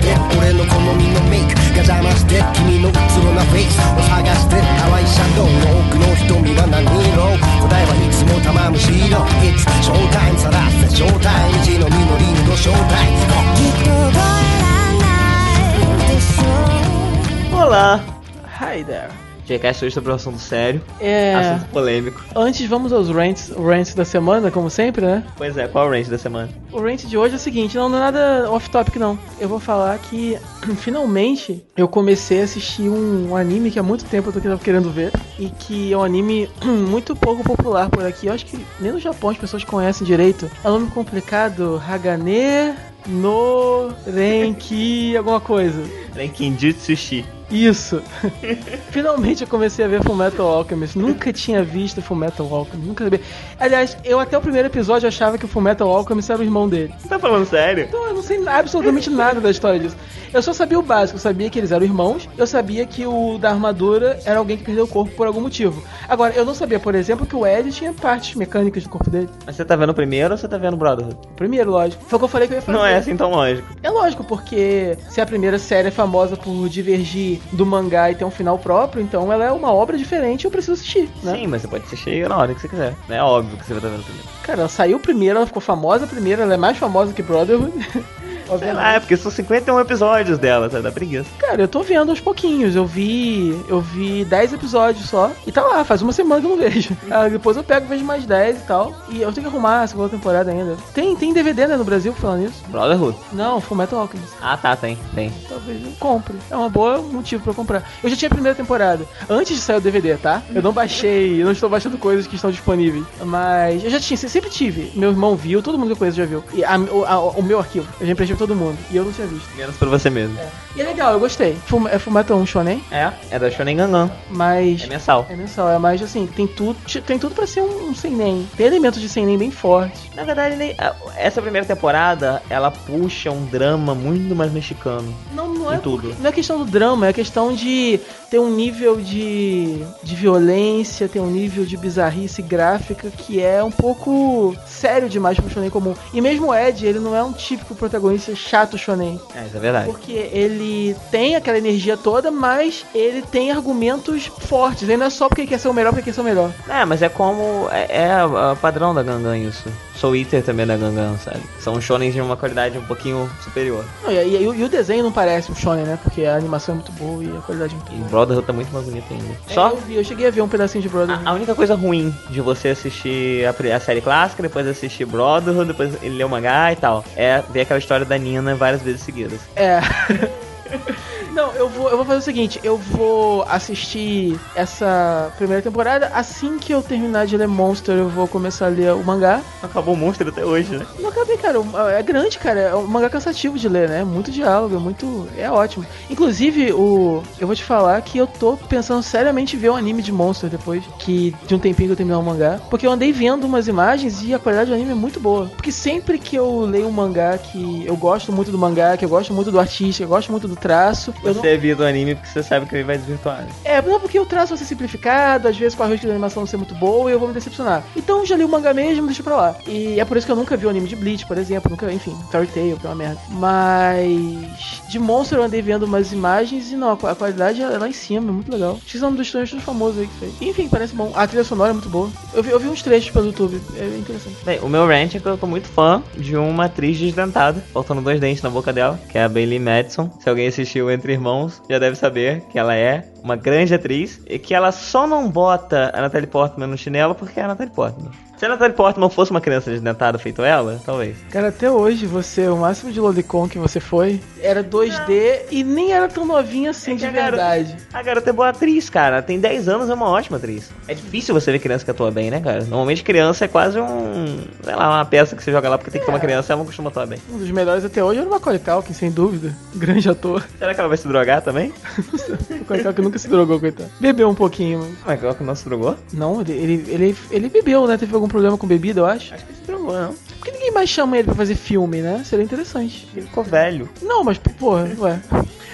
して俺の好みのメイクが邪魔して君のうつろなフェイスを探して淡いシャドウの奥の瞳は何色答えはいつも玉虫色 It's showtime さらせショータイム地の実りの正体きっと覚えらないでしょう Olá, Hi there. Jcast hoje sobre um assunto sério, assunto polêmico. Antes vamos aos rants da semana, como sempre, né? Pois é, qual é o rant da semana? O rant de hoje é o seguinte, não é nada off-topic não. Eu vou falar que, finalmente, eu comecei a assistir um anime que há muito tempo eu tava querendo ver. E que é um anime muito pouco popular por aqui. Eu acho que nem no Japão as pessoas conhecem direito. É um nome complicado, Hagane no Renki alguma coisa. Renkinjutsushi. Isso. Finalmente eu comecei a ver Fullmetal Alchemist. Nunca tinha visto Fullmetal Alchemist. Nunca sabia. Aliás, eu até o primeiro episódio achava que o Fullmetal Alchemist era o irmão dele. Você tá falando sério? Então eu não sei absolutamente nada da história disso. Eu só sabia o básico. Eu sabia que eles eram irmãos. Eu sabia que o da armadura era alguém que perdeu o corpo por algum motivo. Agora, eu não sabia, por exemplo, que o Ed tinha partes mecânicas do corpo dele. Mas você tá vendo o primeiro ou você tá vendo o Brotherhood? Primeiro, lógico. Foi o que eu falei que eu ia fazer. Não é assim tão lógico. É lógico, porque se a primeira série é famosa por divergir do mangá e ter um final próprio, então ela é uma obra diferente e eu preciso assistir, né? Sim, mas você pode assistir na hora que você quiser. É óbvio que você vai estar vendo primeiro. Cara, ela saiu primeiro, ela ficou famosa primeiro, ela é mais famosa que Brotherhood. Sei lá, é porque são 51 episódios dela, sabe? Dá preguiça. Cara, eu tô vendo aos pouquinhos. Eu vi 10 episódios só. E tá lá, faz uma semana que eu não vejo. Depois eu pego e vejo mais 10 e tal. E eu tenho que arrumar a segunda temporada ainda. Tem DVD, né, no Brasil, falando isso? Brotherhood? Não, Fullmetal Alchemist. Ah, tá, tem. Talvez eu compre. É um bom motivo pra eu comprar. Eu já tinha a primeira temporada. Antes de sair o DVD, tá? Eu não baixei, eu não estou baixando coisas que estão disponíveis. Mas eu já tinha, sempre tive. Meu irmão viu, todo mundo que eu conheço já viu. E o meu arquivo, eu já emprestei pra todo mundo. E eu não tinha visto. Menos pra você mesmo. E é legal, eu gostei. É Fullmetal um shonen? É da Shonen Gangan. Mas... É mensal. É mais assim, tem tudo pra ser um seinen. Tem elementos de seinen bem fortes. Na verdade, essa primeira temporada, ela puxa um drama muito mais mexicano. Não é tudo. Não é questão do drama, é questão de ter um nível de violência, ter um nível de bizarrice gráfica que é um pouco sério demais pro shonen comum. E mesmo o Ed, ele não é um típico protagonista chato shonen. Isso é verdade. Porque ele tem aquela energia toda, mas ele tem argumentos fortes. Ele não é só porque ele quer ser o melhor, porque ele quer ser o melhor. Mas é como... É o padrão da Gangan isso. Soul Eater também é da Gangan, sabe? São shonens de uma qualidade um pouquinho superior. Não, e o desenho não parece um shonen, né? Porque a animação é muito boa e a qualidade é muito boa. E Brotherhood tá muito mais bonito ainda. Eu cheguei a ver um pedacinho de Brotherhood. A única coisa ruim de você assistir a série clássica, depois assistir Brotherhood, depois ele ler o mangá e tal, é ver aquela história da Nina várias vezes seguidas. Não, eu vou fazer o seguinte, eu vou assistir essa primeira temporada, assim que eu terminar de ler Monster, eu vou começar a ler o mangá. Acabou o Monster até hoje, né? Não acabei, cara, é grande, cara, é um mangá cansativo de ler, né? Muito diálogo, é ótimo. Inclusive, eu vou te falar que eu tô pensando seriamente em ver um anime de Monster depois de um tempinho que eu terminar o mangá, porque eu andei vendo umas imagens e a qualidade do anime é muito boa. Porque sempre que eu leio um mangá que eu gosto muito do mangá, que eu gosto muito do artista, que eu gosto muito do traço... Você é do anime porque você sabe que ele vai desvirtuar. Não, porque o traço vai ser simplificado, às vezes com a risca da animação não ser muito boa e eu vou me decepcionar. Então já li o mangá mesmo, deixa pra lá. E é por isso que eu nunca vi o anime de Bleach, por exemplo. Enfim, Fairy Tail, que é uma merda. Mas de Monster eu andei vendo umas imagens e não, a qualidade é lá em cima, é muito legal. X é um dos estúdios famosos aí que fez. Enfim, parece bom. A trilha sonora é muito boa. Eu vi uns trechos pelo YouTube, é interessante. Bem, o meu rant é que eu tô muito fã de uma atriz desdentada, faltando 2 dentes na boca dela, que é a Bailey Madison. Se alguém assistiu Entre Irmãos, já deve saber que ela é uma grande atriz e que ela só não bota a Natalie Portman no chinelo porque é a Natalie Portman. Se a Natalie Portman fosse uma criança desdentada feito ela, talvez. Cara, até hoje o máximo de lolicon que você foi era 2D e nem era tão novinha assim de verdade. A garota é boa atriz, cara. Tem 10 anos, é uma ótima atriz. É difícil você ver criança que atua bem, né, cara? Normalmente criança é quase sei lá, uma peça que você joga lá porque tem que ter uma criança, ela não costuma atuar bem. Um dos melhores até hoje era o Macaulay Culkin, sem dúvida. Grande ator. Será que ela vai se drogar também? O Macaulay Culkin nunca se drogou, coitado. Bebeu um pouquinho, mano. O Macaulay Culkin não se drogou? Não, ele bebeu, né? Teve algum problema com bebida, eu acho. Acho que se drogou, não. Por que ninguém mais chama ele pra fazer filme, né? Seria interessante. Ele ficou velho. Não, mas, porra, ué.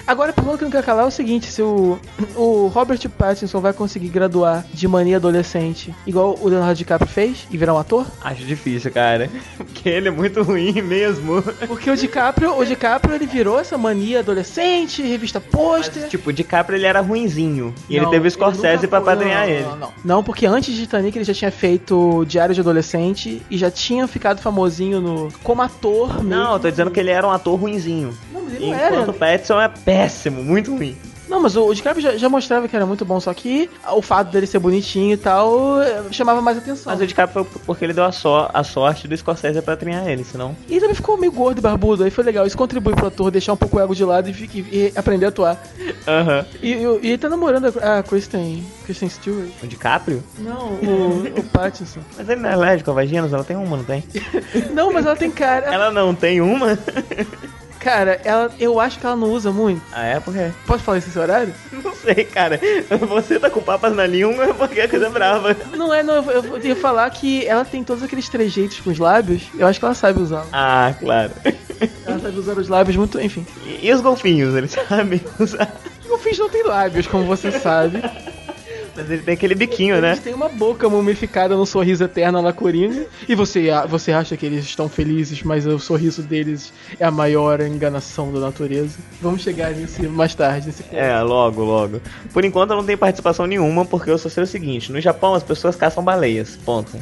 Agora, a pergunta que eu não quero calar é o seguinte, se o Robert Pattinson vai conseguir graduar de mania adolescente igual o Leonardo DiCaprio fez e virar um ator? Acho difícil, cara. Porque ele é muito ruim mesmo. Porque o DiCaprio ele virou essa mania adolescente, revista pôster. Mas, tipo, o DiCaprio ele era ruinzinho. E ele teve o Scorsese pra padrinhar ele. Não, porque antes de Titanic ele já tinha feito Diário de Adolescente e já tinha ficado famosinho como ator mesmo. Não, eu tô dizendo que ele era um ator ruinzinho. Não, mas ele não Enquanto era. o Pattinson é péssimo, muito ruim. Não, mas o DiCaprio já mostrava que era muito bom, só que o fato dele ser bonitinho e tal chamava mais atenção. Mas o DiCaprio foi porque ele deu a sorte do Scorsese pra treinar ele, senão... E ele também ficou meio gordo e barbudo, aí foi legal. Isso contribui pro ator deixar um pouco o ego de lado e aprender a atuar. Aham. E ele tá namorando a Kristen Stewart. O DiCaprio? Não, o Pattinson. Mas ele não é alérgico a vaginas? Ela tem uma, não tem? Não, mas ela tem cara... Ela não tem uma? Cara, eu acho que ela não usa muito. Ah, é? Por quê? Pode falar isso nesse horário? Não sei, cara. Você tá com papas na língua porque é coisa brava. Não, eu ia falar que ela tem todos aqueles trejeitos com os lábios. Eu acho que ela sabe usar. Ah, claro. Ela sabe usar os lábios muito, enfim. E os golfinhos, eles sabem usar? Os golfinhos não têm lábios, como você sabe. Mas ele tem aquele biquinho, né? Eles têm uma boca mumificada no sorriso eterno na coringa. E você acha que eles estão felizes, mas o sorriso deles é a maior enganação da natureza. Vamos chegar nisso mais tarde, nesse ponto. É, logo. Por enquanto eu não tenho participação nenhuma, porque eu só sei o seguinte: no Japão as pessoas caçam baleias, ponto.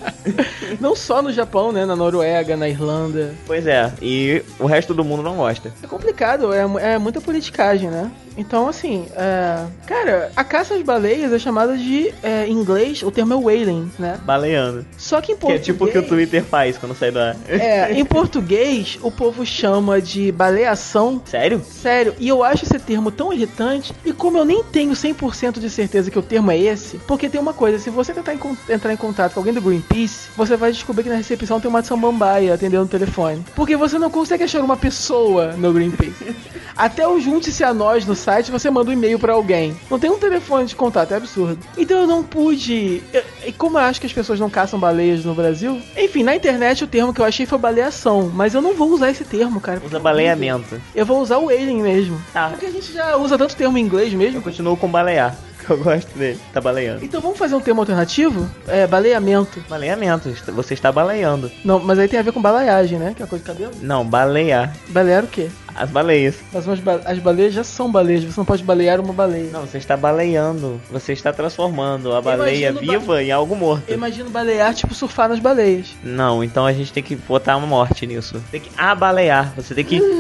Não só no Japão, né? Na Noruega, na Irlanda. Pois é, e o resto do mundo não gosta. É complicado, é muita politicagem, né? Então, assim, cara, a caça às baleias é chamada de, em inglês, o termo é whaling, né? Baleando. Só que em Que português... é tipo o que o Twitter faz quando sai do ar. Em português, o povo chama de baleação. Sério? Sério, e eu acho esse termo tão irritante, e como eu nem tenho 100% de certeza que o termo é esse, porque tem uma coisa, se você tentar entrar em contato com alguém do Greenpeace, você vai descobrir que na recepção tem uma samambaia atendendo o telefone. Porque você não consegue achar uma pessoa no Greenpeace. Até o junte-se a nós no site, você manda um e-mail pra alguém. Não tem um telefone de contato, é absurdo. Então eu não pude... E como eu acho que as pessoas não caçam baleias no Brasil, enfim, na internet o termo que eu achei foi baleação, mas eu não vou usar esse termo, cara. Usa baleiamento. Eu vou usar o whaling mesmo. Tá. Porque a gente já usa tanto termo em inglês mesmo. Eu continuo com balear, que eu gosto dele. Tá baleando. Então vamos fazer um termo alternativo? Baleamento. Baleamento, você está baleando. Não, mas aí tem a ver com balaiagem, né? Que é a coisa de cabelo. Não, balear. Balear o quê? As baleias. Mas as baleias já são baleias, você não pode balear uma baleia. Não, você está baleando. Você está transformando a baleia viva em algo morto. Eu imagino balear, tipo surfar nas baleias. Não, então a gente tem que botar uma morte nisso. Tem que abalear. Você tem que...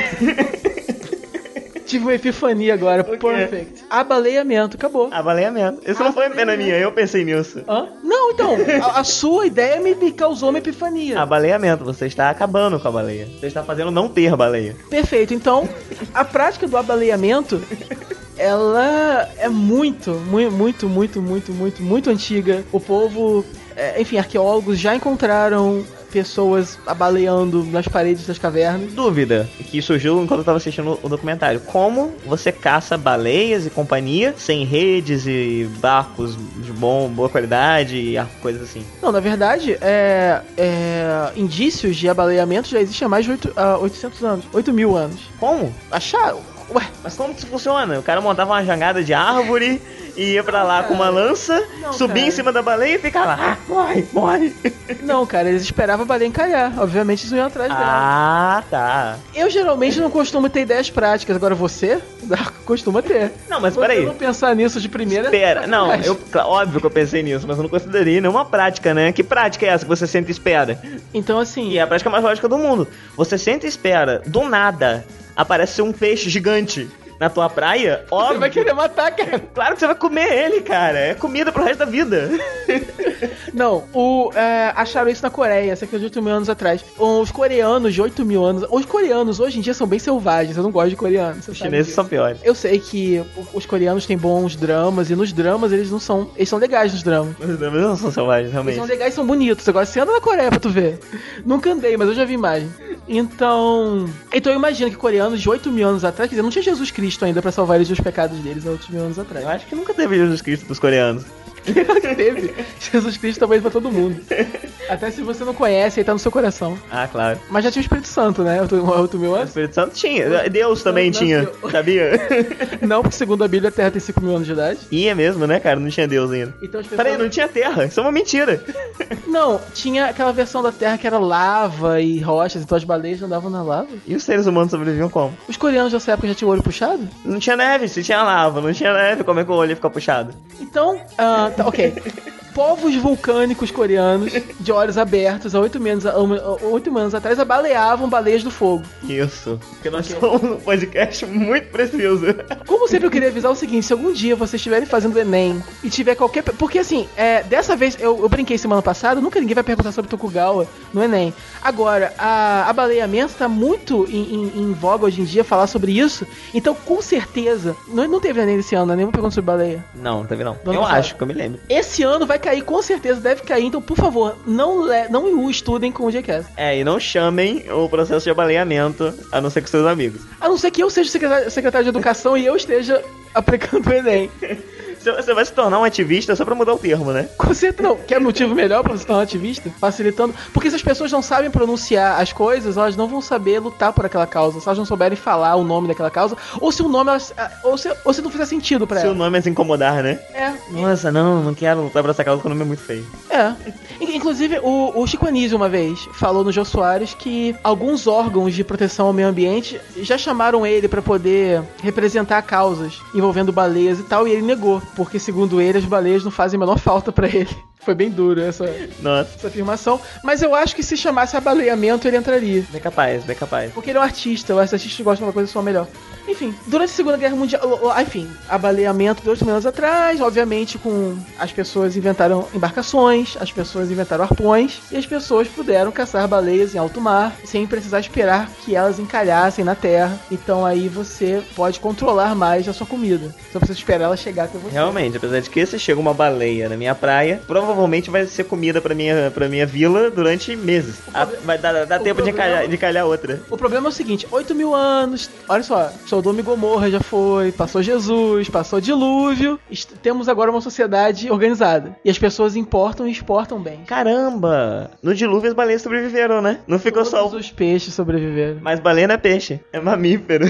Tive uma epifania agora, perfect. Abaleiamento, acabou. Abaleamento. Isso não foi pena minha, eu pensei nisso. Hã? Não, então, a sua ideia me causou uma epifania. Abaleamento, você está acabando com a baleia. Você está fazendo não ter baleia. Perfeito, então, a prática do abaleiamento, ela é muito antiga. O povo, enfim, arqueólogos já encontraram pessoas abaleando nas paredes das cavernas. Dúvida, que surgiu enquanto eu estava assistindo o documentário. Como você caça baleias e companhia sem redes e barcos de boa qualidade e coisas assim? Não, na verdade, indícios de abaleamento já existem há mais de 800 anos. 8.000 anos. Como? Acharam? Ué, mas como que isso funciona? O cara montava uma jangada de árvore e ia pra lá com uma lança, subia em cima da baleia e ficava lá, morre. Não, cara, eles esperavam a baleia encalhar. Obviamente eles iam atrás dela. Ah, tá. Eu geralmente não costumo ter ideias práticas, agora você costuma ter. Não, mas você peraí. não pensar nisso de primeira... Espera, não, óbvio que eu pensei nisso, mas eu não considerei nenhuma prática, né? Que prática é essa que você sente e espera? Então, assim... E é a prática mais lógica do mundo. Você sente e espera, do nada, aparece um peixe gigante na tua praia, óbvio. Você vai querer matar, cara. Claro que você vai comer ele, cara. É comida pro resto da vida. Não, acharam isso na Coreia, cerca de 8.000 anos atrás. Os coreanos de 8.000 anos... Os coreanos hoje em dia são bem selvagens, eu não gosto de coreanos. Os chineses são piores. Eu sei que os coreanos têm bons dramas, e nos dramas eles não são... Eles são legais nos dramas. Os dramas não são selvagens, realmente. Eles são legais e são bonitos. Agora você anda na Coreia pra tu ver. Nunca andei, mas eu já vi imagem. Então eu imagino que coreanos de 8.000 anos atrás, quer dizer, não tinha Jesus Cristo ainda pra salvar eles dos pecados deles há 8.000 anos atrás. Eu acho que nunca teve Jesus Cristo pros coreanos. Claro que teve. Jesus Cristo também pra todo mundo. Até se você não conhece, ele tá no seu coração. Ah, claro. Mas já tinha o Espírito Santo, né? O meu O antes? Espírito Santo tinha. Deus também tinha, sabia? Não, porque segundo a Bíblia a Terra tem 5 mil anos de idade. E é mesmo, né, cara? Não tinha Deus ainda. Então as pessoas... Peraí, não tinha terra. Isso é uma mentira. Não, tinha aquela versão da Terra que era lava e rochas, então as baleias andavam na lava. E os seres humanos sobreviviam como? Os coreanos dessa época já tinham o olho puxado? Não tinha neve, se tinha lava. Não tinha neve, como é que o olho ia ficar puxado? Então, tá, ok. Povos vulcânicos coreanos de olhos abertos há 8 anos atrás abaleavam baleias do fogo. Isso. Porque nós somos um podcast muito preciso. Como sempre, eu queria avisar o seguinte: se algum dia vocês estiverem fazendo Enem e tiver qualquer... Porque assim, dessa vez, eu brinquei semana passada, nunca ninguém vai perguntar sobre Tokugawa no Enem. Agora, a baleiamento tá muito em voga hoje em dia falar sobre isso. Então, com certeza, não teve Enem esse ano, né? Nenhuma pergunta sobre baleia. Não teve não. Vamos Eu falar. acho que eu me lembro. Esse ano vai cair, com certeza deve cair. Então, por favor, não o estudem com o GCast. E não chamem o processo de abaleamento, a não ser com seus amigos. A não ser que eu seja secretário de educação e eu esteja aplicando o Enem. Você vai se tornar um ativista só pra mudar o termo, né? Com certeza não. Quer motivo melhor pra você se tornar ativista? Facilitando. Porque se as pessoas não sabem pronunciar as coisas, elas não vão saber lutar por aquela causa. Se elas não souberem falar o nome daquela causa, ou se o nome ou se não fizer sentido pra Se ela. o nome é se incomodar, né? É. Nossa, não quero lutar por essa causa porque o nome é muito feio. É. Inclusive, o Chico Anísio uma vez falou no Jô Soares que alguns órgãos de proteção ao meio ambiente já chamaram ele pra poder representar causas envolvendo baleias e tal, e ele negou, porque segundo ele as baleias não fazem a menor falta pra ele. Foi bem duro essa afirmação. Mas eu acho que se chamasse abaleamento ele entraria. Bem capaz. Porque ele é um artista, os artistas gostam de uma coisa só melhor. Enfim, durante a Segunda Guerra Mundial, abaleamento de 8 mil anos atrás, obviamente as pessoas inventaram embarcações, as pessoas inventaram arpões, e as pessoas puderam caçar baleias em alto mar, sem precisar esperar que elas encalhassem na terra. Então aí você pode controlar mais a sua comida. Só precisa esperar ela chegar até você. Realmente, apesar de que se chega uma baleia na minha praia, provavelmente vai ser comida pra minha vila durante meses. Vai dar tempo de calhar outra. O problema é o seguinte: 8 mil anos, olha só, Sodoma e Gomorra já foi, passou Jesus, passou dilúvio, temos agora uma sociedade organizada. E as pessoas importam e exportam bem. Caramba! No dilúvio as baleias sobreviveram, né? Não ficou só... Todos os peixes sobreviveram. Mas baleia não é peixe, é mamífero.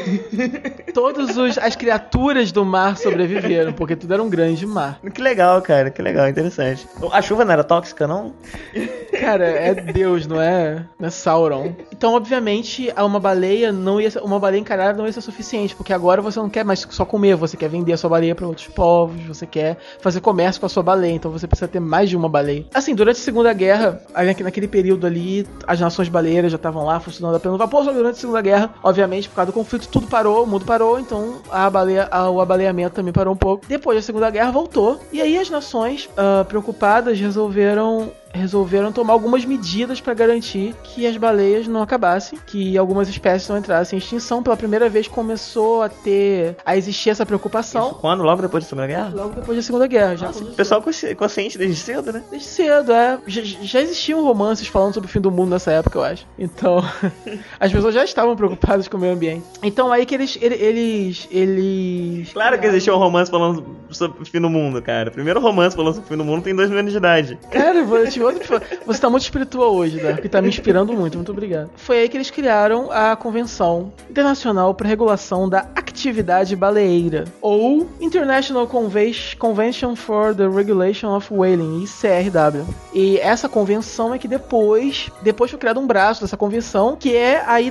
As criaturas do mar sobreviveram, porque tudo era um grande mar. Que legal, cara, que legal, interessante. A chuva não era tóxica, não? Cara, é Deus, não é Sauron. Então, obviamente, uma baleia encarada não ia ser suficiente, porque agora você não quer mais só comer, você quer vender a sua baleia para outros povos, você quer fazer comércio com a sua baleia, então você precisa ter mais de uma baleia. Assim, durante a Segunda Guerra, naquele período ali, as nações baleiras já estavam lá funcionando a pleno vapor, só que durante a Segunda Guerra, obviamente, por causa do conflito, tudo parou, o mundo parou, então o abaleamento também parou um pouco. Depois da Segunda Guerra, voltou, e aí as nações preocupadas resolveram tomar algumas medidas para garantir que as baleias não acabassem, que algumas espécies não entrassem em extinção. Pela primeira vez começou a existir essa preocupação. Isso quando? Logo depois da Segunda Guerra? Logo depois da Segunda Guerra. Nossa, o pessoal consciente desde cedo, né? Desde cedo, já existiam romances falando sobre o fim do mundo nessa época, eu acho. Então, as pessoas já estavam preocupadas com o meio ambiente. Então, aí que eles... Claro que existia um romance falando sobre o fim do mundo, cara. O primeiro romance falando sobre o fim do mundo tem 2 mil anos de idade. Cara, você tá muito espiritual hoje, né? Que tá me inspirando muito obrigado. Foi aí que eles criaram a Convenção Internacional para Regulação da Atividade Baleeira, ou International Convention for the Regulation of Whaling, ICRW. E essa convenção é que depois foi criado um braço dessa convenção, que é a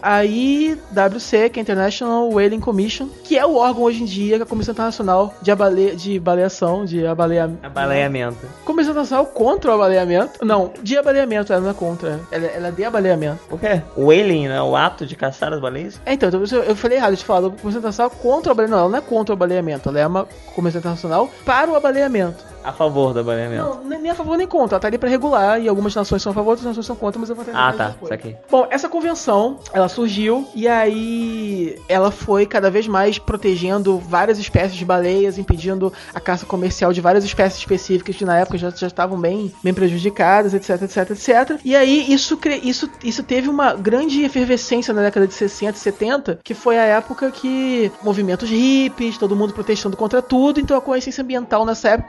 IWC, que é a International Whaling Commission, que é o órgão hoje em dia, que é a Comissão Internacional de Abaleamento. Comissão Internacional contra o abaleamento. Não, de abaleamento, ela não é contra. Ela é de abaleamento. O quê? O whaling, né? O ato de caçar as baleias? Então eu falei errado. Eu te falo, Comissão Internacional contra o abaleamento. Não, ela não é contra o abaleamento. Ela é uma Comissão Internacional para o abaleamento. A favor do abaleamento. Não, nem a favor nem contra. Ela tá ali pra regular, e algumas nações são a favor, outras nações são contra, mas eu vou tentar tá. depois. Isso aqui. Bom, essa convenção, ela surgiu, e aí ela foi cada vez mais protegendo várias espécies de baleias, impedindo a caça comercial de várias espécies específicas que na época já estavam bem prejudicadas, etc. E aí isso teve uma grande efervescência na década de 60 e 70, que foi a época que movimentos hippies, todo mundo protestando contra tudo, então a consciência ambiental nessa época começou a florescer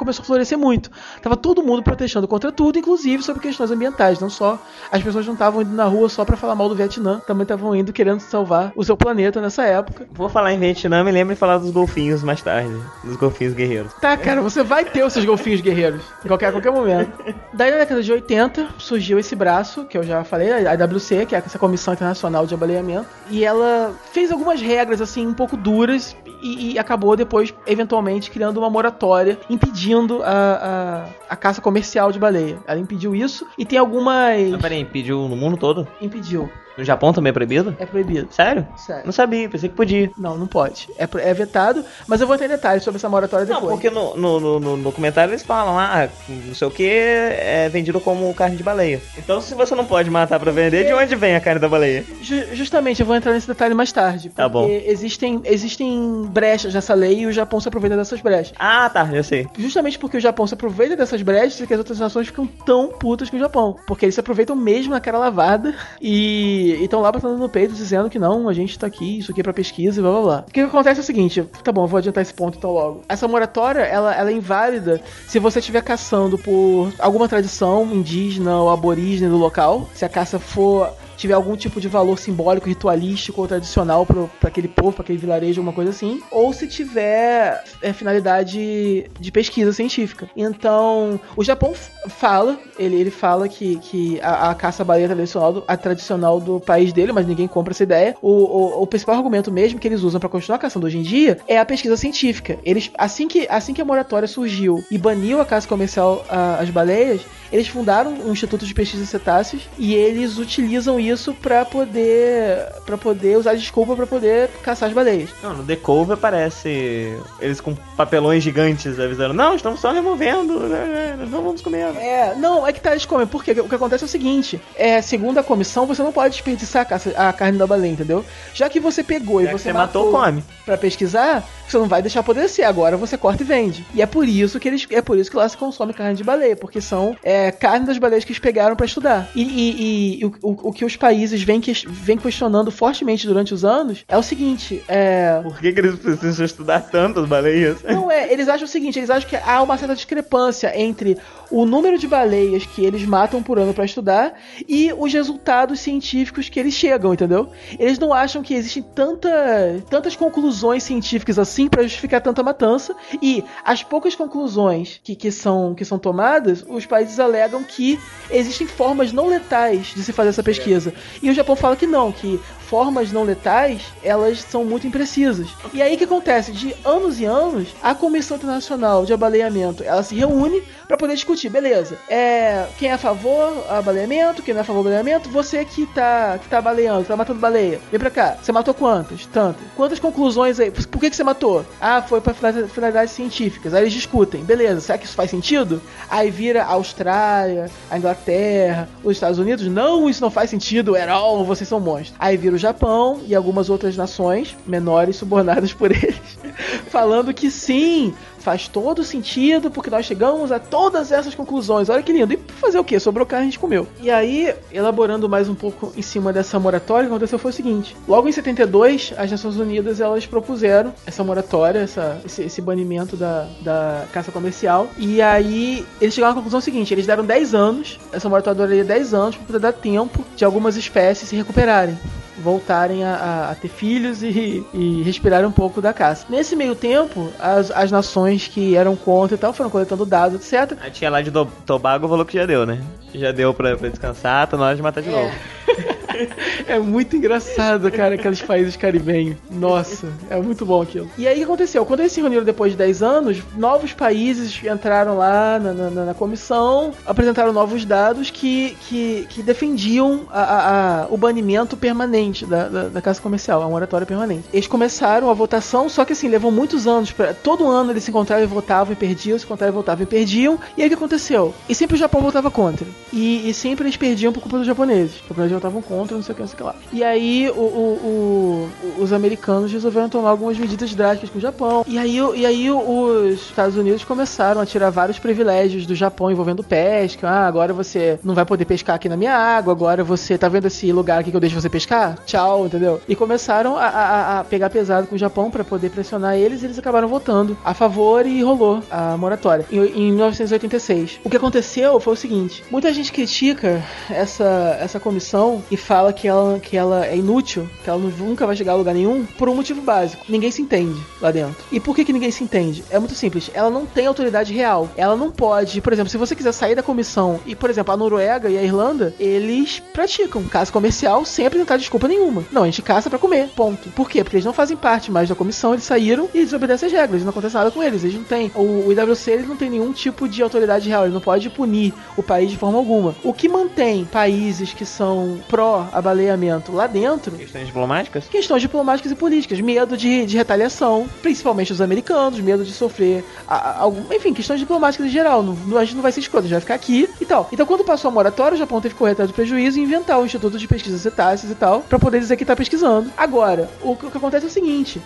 acontecer muito. Tava todo mundo protestando contra tudo, inclusive sobre questões ambientais, não só. As pessoas não estavam indo na rua só pra falar mal do Vietnã, também estavam indo querendo salvar o seu planeta nessa época. Vou falar em Vietnã, me lembro de falar dos golfinhos mais tarde, dos golfinhos guerreiros. Tá, cara, você vai ter os seus golfinhos guerreiros a qualquer momento. Daí na década de 80 surgiu esse braço, que eu já falei, a IWC, que é essa Comissão Internacional de Abaleamento, e ela fez algumas regras assim um pouco duras e acabou depois eventualmente criando uma moratória impedindo a caça comercial de baleia. Ela impediu isso e tem algumas... Mas peraí, impediu no mundo todo? Impediu. No Japão também é proibido? É proibido. Sério? Sério. Não sabia, pensei que podia. Não pode. É vetado, mas eu vou entrar em detalhes sobre essa moratória depois. Não, porque no documentário eles falam lá, não sei o que, é vendido como carne de baleia. Então se você não pode matar pra vender, de onde vem a carne da baleia? Justamente, eu vou entrar nesse detalhe mais tarde. Tá bom. Porque existem brechas nessa lei e o Japão se aproveita dessas brechas. Ah, tá, já sei. Justamente porque o Japão se aproveita dessas brechas é que as outras nações ficam tão putas com o Japão. Porque eles se aproveitam mesmo na cara lavada e estão lá batendo no peito dizendo que não, a gente tá aqui, isso aqui é pra pesquisa e blá blá blá. O que acontece é o seguinte, tá bom, eu vou adiantar esse ponto então logo. Essa moratória, ela é inválida se você estiver caçando por alguma tradição indígena ou aborígene do local, se a caça tiver algum tipo de valor simbólico, ritualístico ou tradicional pra aquele povo, pra aquele vilarejo, alguma coisa assim, ou se tiver finalidade de pesquisa científica. Então, o Japão fala, ele fala que a caça-baleia tradicional do país dele, mas ninguém compra essa ideia. O principal argumento mesmo que eles usam pra continuar caçando hoje em dia é a pesquisa científica. Eles, assim que a moratória surgiu e baniu a caça comercial às baleias, eles fundaram um Instituto de Pesquisa de Cetáceos e eles utilizam isso pra poder usar desculpa pra poder caçar as baleias. Não, no The Cove aparece eles com papelões gigantes avisando, não, estamos só removendo, não vamos comer. Não, é que eles comem, porque o que acontece é o seguinte, segundo a comissão, você não pode desperdiçar a carne da baleia, entendeu? Já que você pegou e você matou, come. Pra pesquisar, você não vai deixar apodrecer, agora você corta e vende. E é por isso que lá se consome carne de baleia, porque são carne das baleias que eles pegaram pra estudar. E o que os países vêm questionando fortemente durante os anos é o seguinte, Por que eles precisam estudar tantas baleias? Não eles acham o seguinte, eles acham que há uma certa discrepância entre o número de baleias que eles matam por ano pra estudar e os resultados científicos que eles chegam, entendeu? Eles não acham que existem tantas conclusões científicas assim pra justificar tanta matança, e as poucas conclusões que são tomadas, os países alegam que existem formas não letais de se fazer essa pesquisa. E o Japão fala que não, que formas não letais, elas são muito imprecisas. E aí o que acontece? De anos e anos, a Comissão Internacional de Abaleamento, ela se reúne pra poder discutir, beleza, quem é a favor do abaleamento, quem não é a favor do abaleamento, você que tá baleando, que tá matando baleia, vem pra cá, você matou quantas? Tanto. Quantas conclusões aí? Por que você matou? Ah, foi pra finalidades científicas. Aí eles discutem, beleza, será que isso faz sentido? Aí vira a Austrália, a Inglaterra, os Estados Unidos, não, isso não faz sentido, vocês são monstros. Aí vira o Japão e algumas outras nações menores subornadas por eles, falando que sim, faz todo sentido, porque nós chegamos a todas essas conclusões. Olha que lindo. E fazer o quê? Sobrou carne, a gente comeu. E aí, elaborando mais um pouco em cima dessa moratória, o que aconteceu foi o seguinte. Logo em 72, as Nações Unidas, elas propuseram essa moratória, esse banimento da caça comercial. E aí, eles chegaram à conclusão seguinte. Eles deram 10 anos, essa moratória duraria 10 anos, para poder dar tempo de algumas espécies se recuperarem, voltarem a ter filhos e respirarem um pouco da caça. Nesse meio tempo, as nações que eram contra e tal foram coletando dados, etc. A tia lá de Tobago falou que já deu, né? Já deu pra descansar, tá na hora de matar de novo. É muito engraçado, cara, aqueles países caribenhos. Nossa, é muito bom aquilo. E aí o que aconteceu? Quando eles se reuniram depois de 10 anos, novos países entraram lá na comissão, apresentaram novos dados que defendiam o banimento permanente da caça comercial, a moratória permanente. Eles começaram a votação, só que assim, levou muitos anos. Todo ano eles se encontravam e votavam e perdiam, se encontravam e votavam e perdiam. E aí o que aconteceu? E sempre o Japão votava contra. E sempre eles perdiam por culpa dos japoneses. Os japoneses votavam contra contra, não sei o que, não sei o que lá. E aí os americanos resolveram tomar algumas medidas drásticas com o Japão. E aí os Estados Unidos começaram a tirar vários privilégios do Japão envolvendo pesca. Agora você não vai poder pescar aqui na minha água, agora você tá vendo esse lugar aqui que eu deixo você pescar? Tchau, entendeu? E começaram a pegar pesado com o Japão pra poder pressionar eles, e eles acabaram votando a favor e rolou a moratória em 1986. O que aconteceu foi o seguinte: muita gente critica essa comissão e fala que ela é inútil, que ela nunca vai chegar a lugar nenhum, por um motivo básico: ninguém se entende lá dentro. E por que ninguém se entende? É muito simples, ela não tem autoridade real, ela não pode, por exemplo, se você quiser sair da comissão, e por exemplo, a Noruega e a Irlanda, eles praticam caça comercial sem apresentar desculpa nenhuma. Não, a gente caça pra comer, ponto. Por quê? Porque eles não fazem parte mais da comissão, eles saíram e desobedecem as regras, não acontece nada com eles, eles não têm, o IWC ele não tem nenhum tipo de autoridade real, ele não pode punir o país de forma alguma. O que mantém países que são pró-abaleamento lá dentro... Questões diplomáticas? Questões diplomáticas e políticas, medo de retaliação, principalmente os americanos, medo de sofrer enfim, questões diplomáticas em geral. A gente não vai ser escroto, a gente vai ficar aqui e tal. Então, quando passou a moratória, o Japão teve que correr atrás do prejuízo e inventar o Instituto de Pesquisas Cetáceas e tal, pra poder dizer que tá pesquisando. Agora, o que acontece é o seguinte: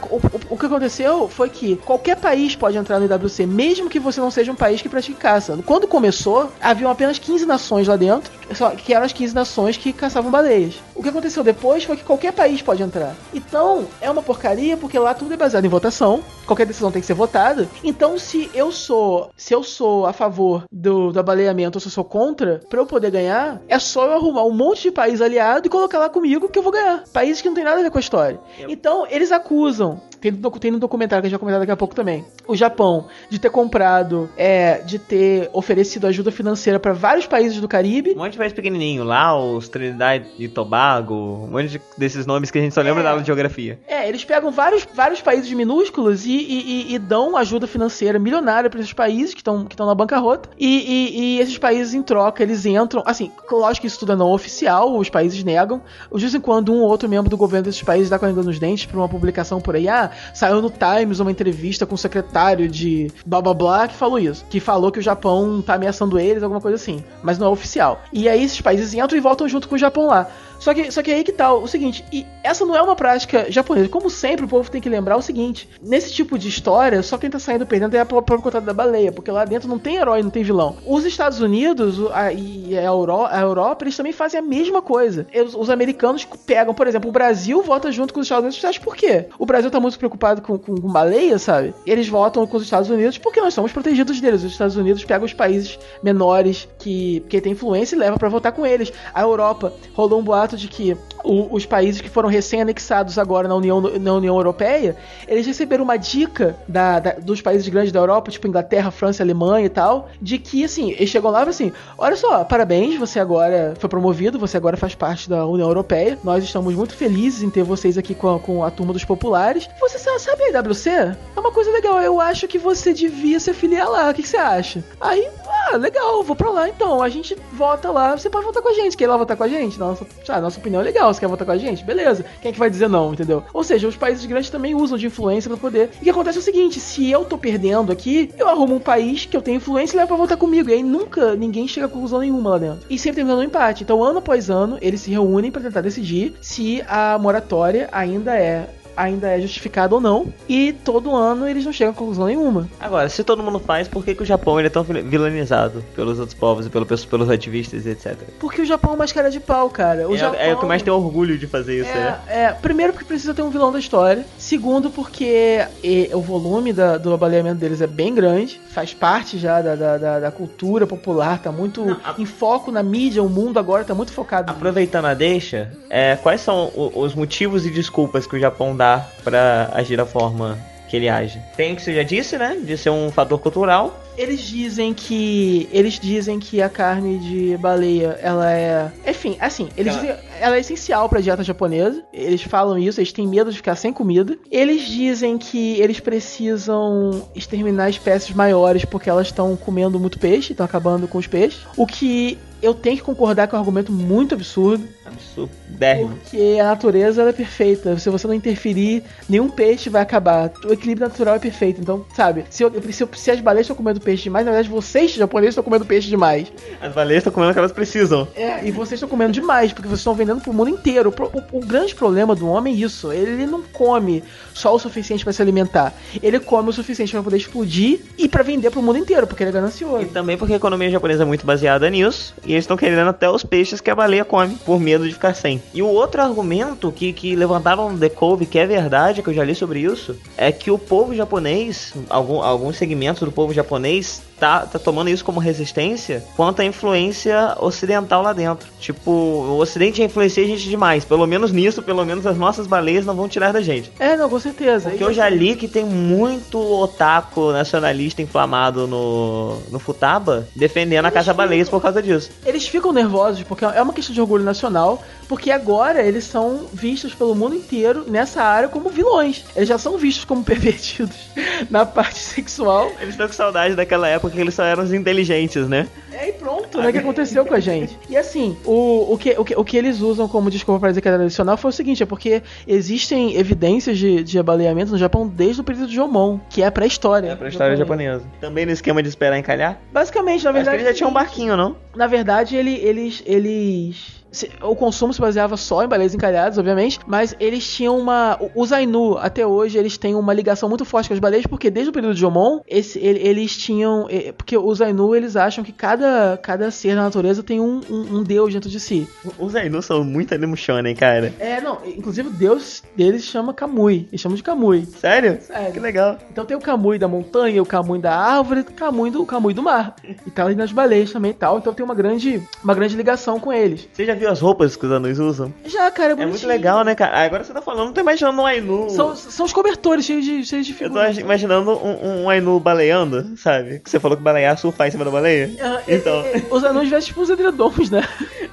o que aconteceu foi que qualquer país pode entrar no IWC, mesmo que você não seja um país que pratique caça. Quando começou, haviam apenas 15 nações lá dentro, que eram as 15 nações que caçavam baleias. O que aconteceu depois foi que qualquer país pode entrar. Então, é uma porcaria, porque lá tudo é baseado em votação, qualquer decisão tem que ser votada. Então, se eu sou a favor do abaleamento ou se eu sou contra, pra eu poder ganhar, é só eu arrumar um monte de país aliado e colocar lá comigo que eu vou ganhar. Países que não tem nada a ver com a história. Então, eles acusam, tem no documentário que a gente vai comentar daqui a pouco também, o Japão de ter comprado, de ter oferecido ajuda financeira pra vários países do Caribe. Um monte de país pequenininho, Laos, Trinidad e Tobago, um monte desses nomes que a gente só lembra da aula de geografia. Eles pegam vários países minúsculos e dão ajuda financeira milionária pra esses países que estão na bancarrota, e esses países em troca, eles entram, assim, lógico que isso tudo é não oficial, os países negam, de vez em quando um ou outro membro do governo desses países dá com a língua nos dentes pra uma publicação por aí, saiu no Times uma entrevista com o secretário de blá blá blá que falou isso, que falou que o Japão tá ameaçando eles, alguma coisa assim, mas não é oficial. E aí esses países entram e voltam junto com o Japão lá. Só que aí que tá o seguinte, e essa não é uma prática japonesa. Como sempre, o povo tem que lembrar o seguinte: nesse tipo de história, só quem tá saindo perdendo é a própria coitada da baleia, porque lá dentro não tem herói, não tem vilão. Os Estados Unidos e a Europa, eles também fazem a mesma coisa. Os americanos pegam, por exemplo, o Brasil vota junto com os Estados Unidos. Você acha por quê? O Brasil tá muito preocupado com baleia, sabe? Eles votam com os Estados Unidos porque nós somos protegidos deles. Os Estados Unidos pegam os países menores que têm influência e levam pra votar com eles. A Europa, rolou um boato de que os países que foram recém-anexados agora na União Europeia, eles receberam uma dica dos países grandes da Europa, tipo Inglaterra, França, Alemanha e tal, de que, assim, eles chegam lá e falam assim: olha só, parabéns, você agora foi promovido, você agora faz parte da União Europeia, nós estamos muito felizes em ter vocês aqui com a turma dos populares. Você sabe a IWC? É uma coisa legal, eu acho que você devia se afiliar lá, o que você acha? Aí, legal, vou pra lá então, a gente vota lá, você pode votar com a gente, quer ir lá votar com a gente? Nossa opinião é legal, você quer votar com a gente? Beleza, quem é que vai dizer não, entendeu? Ou seja, os países grandes também usam de influência pra poder... E o que acontece é o seguinte: se eu tô perdendo aqui, eu arrumo um país que eu tenho influência e levo pra votar comigo, e aí nunca ninguém chega a conclusão nenhuma lá dentro. E sempre terminando um empate. Então, ano após ano, eles se reúnem pra tentar decidir se a moratória ainda é justificado ou não, e todo ano eles não chegam a conclusão nenhuma. Agora, se todo mundo faz, por que o Japão ele é tão vilanizado pelos outros povos e pelos ativistas e etc? Porque o Japão é mais cara de pau, cara. É o que mais tem orgulho de fazer isso, né? Primeiro porque precisa ter um vilão da história. Segundo porque o volume do abaleamento deles é bem grande, faz parte já da cultura popular, tá muito em foco na mídia, o mundo agora tá muito focado. Aproveitando a deixa, quais são os motivos e desculpas que o Japão dá pra agir da forma que ele age? Tem o que você já disse, né? De ser um fator cultural. Eles dizem que a carne de baleia, ela é... Enfim, assim, ela é essencial pra dieta japonesa. Eles falam isso, eles têm medo de ficar sem comida. Eles dizem que eles precisam exterminar espécies maiores porque elas estão comendo muito peixe, estão acabando com os peixes. O que eu tenho que concordar que é um argumento muito absurdo. Absurdérrimo. Porque a natureza ela é perfeita. Se você não interferir, nenhum peixe vai acabar. O equilíbrio natural é perfeito. Então, sabe, se as baleias estão comendo peixe demais, na verdade vocês, japoneses, estão comendo peixe demais. As baleias estão comendo o que elas precisam. E vocês estão comendo demais, porque vocês estão vendendo pro mundo inteiro. O grande problema do homem é isso. Ele não come só o suficiente para se alimentar. Ele come o suficiente para poder explodir e para vender pro mundo inteiro, porque ele é ganancioso. E também porque a economia japonesa é muito baseada nisso, e eles estão querendo até os peixes que a baleia come, por medo de ficar sem. E o outro argumento que levantaram no The Cove, que é verdade, que eu já li sobre isso, é que o povo japonês, alguns segmentos do povo japonês, tá tomando isso como resistência quanto à influência ocidental lá dentro. Tipo, o ocidente já influencia a gente demais. Pelo menos nisso, pelo menos as nossas baleias não vão tirar da gente. Não, com certeza. Porque eu já li que tem muito otaku nacionalista inflamado no Futaba defendendo a caça-baleias por causa disso. Eles ficam nervosos porque é uma questão de orgulho nacional, porque agora eles são vistos pelo mundo inteiro nessa área como vilões. Eles já são vistos como pervertidos na parte sexual. Eles estão com saudade daquela época que eles só eram os inteligentes, né? E pronto, né? O que aconteceu com a gente. E assim, o que eles usam como desculpa para dizer que era tradicional foi o seguinte, é porque existem evidências de abaleamento no Japão desde o período de Jomon, que é a pré-história. É a pré-história japonesa. Também no esquema de esperar encalhar? Basicamente, na verdade... Acho que eles já tinham um barquinho, não? Na verdade, eles o consumo se baseava só em baleias encalhadas, obviamente, mas eles tinham os Ainu, até hoje, eles têm uma ligação muito forte com as baleias, porque desde o período de Jomon, eles tinham... Porque os Ainu, eles acham que cada ser na natureza tem um deus dentro de si. Os Ainu são muito anime shonen, cara. Inclusive o deus deles chama Kamui. Eles chamam de Kamui. Sério? Que legal. Então tem o Kamui da montanha, o Kamui da árvore, o Kamui do mar. E tá ali nas baleias também e tal. Então tem uma grande ligação com eles. Você já viu as roupas que os anões usam? Já, cara, é muito legal, né, cara? Agora você tá falando, não tô imaginando um Ainu. São os cobertores cheios de figuras. Eu tô imaginando um Ainu baleando, sabe? Que você falou que balear, surfar em cima da baleia. Então. Os anões vestem tipo uns edredons, né?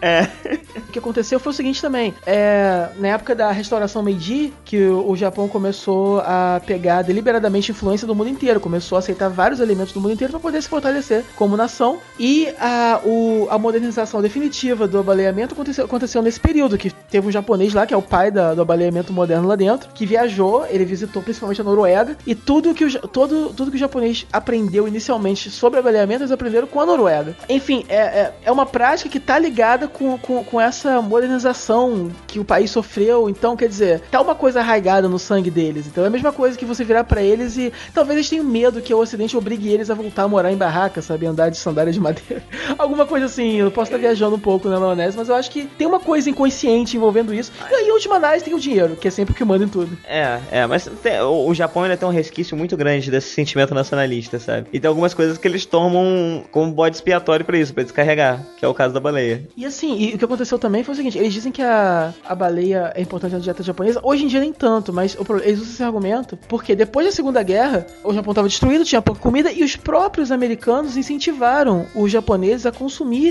O que aconteceu foi o seguinte também. Na época da restauração Meiji, que o Japão começou a pegar deliberadamente influência do mundo inteiro. Começou a aceitar vários elementos do mundo inteiro para poder se fortalecer como nação. E a modernização definitiva do abaleamento aconteceu nesse período, que teve um japonês lá, que é o pai do abaleamento moderno lá dentro, que viajou, ele visitou principalmente a Noruega, e tudo que o japonês aprendeu inicialmente sobre abaleamento, eles aprenderam com a Noruega. Enfim, é uma prática que tá ligada com essa modernização que o país sofreu. Então, quer dizer, tá uma coisa arraigada no sangue deles. Então é a mesma coisa que você virar pra eles e talvez eles tenham medo que o Ocidente obrigue eles a voltar a morar em barraca, sabe? Andar de sandália de madeira. Alguma coisa assim. Eu posso estar viajando um pouco na maionese, mas eu acho que tem uma coisa inconsciente envolvendo isso. E em última análise tem o dinheiro, que é sempre o que manda em tudo. Mas o Japão ainda tem um resquício muito grande desse sentimento nacionalista, sabe? E tem algumas coisas que eles tomam como bode expiatório pra isso, pra descarregar, que é o caso da baleia. E assim, o que aconteceu também foi o seguinte, eles dizem que a baleia é importante na dieta japonesa, hoje em dia nem tanto, mas eles usam esse argumento porque depois da Segunda Guerra, o Japão estava destruído, tinha pouca comida, e os próprios americanos incentivaram os japoneses a consumir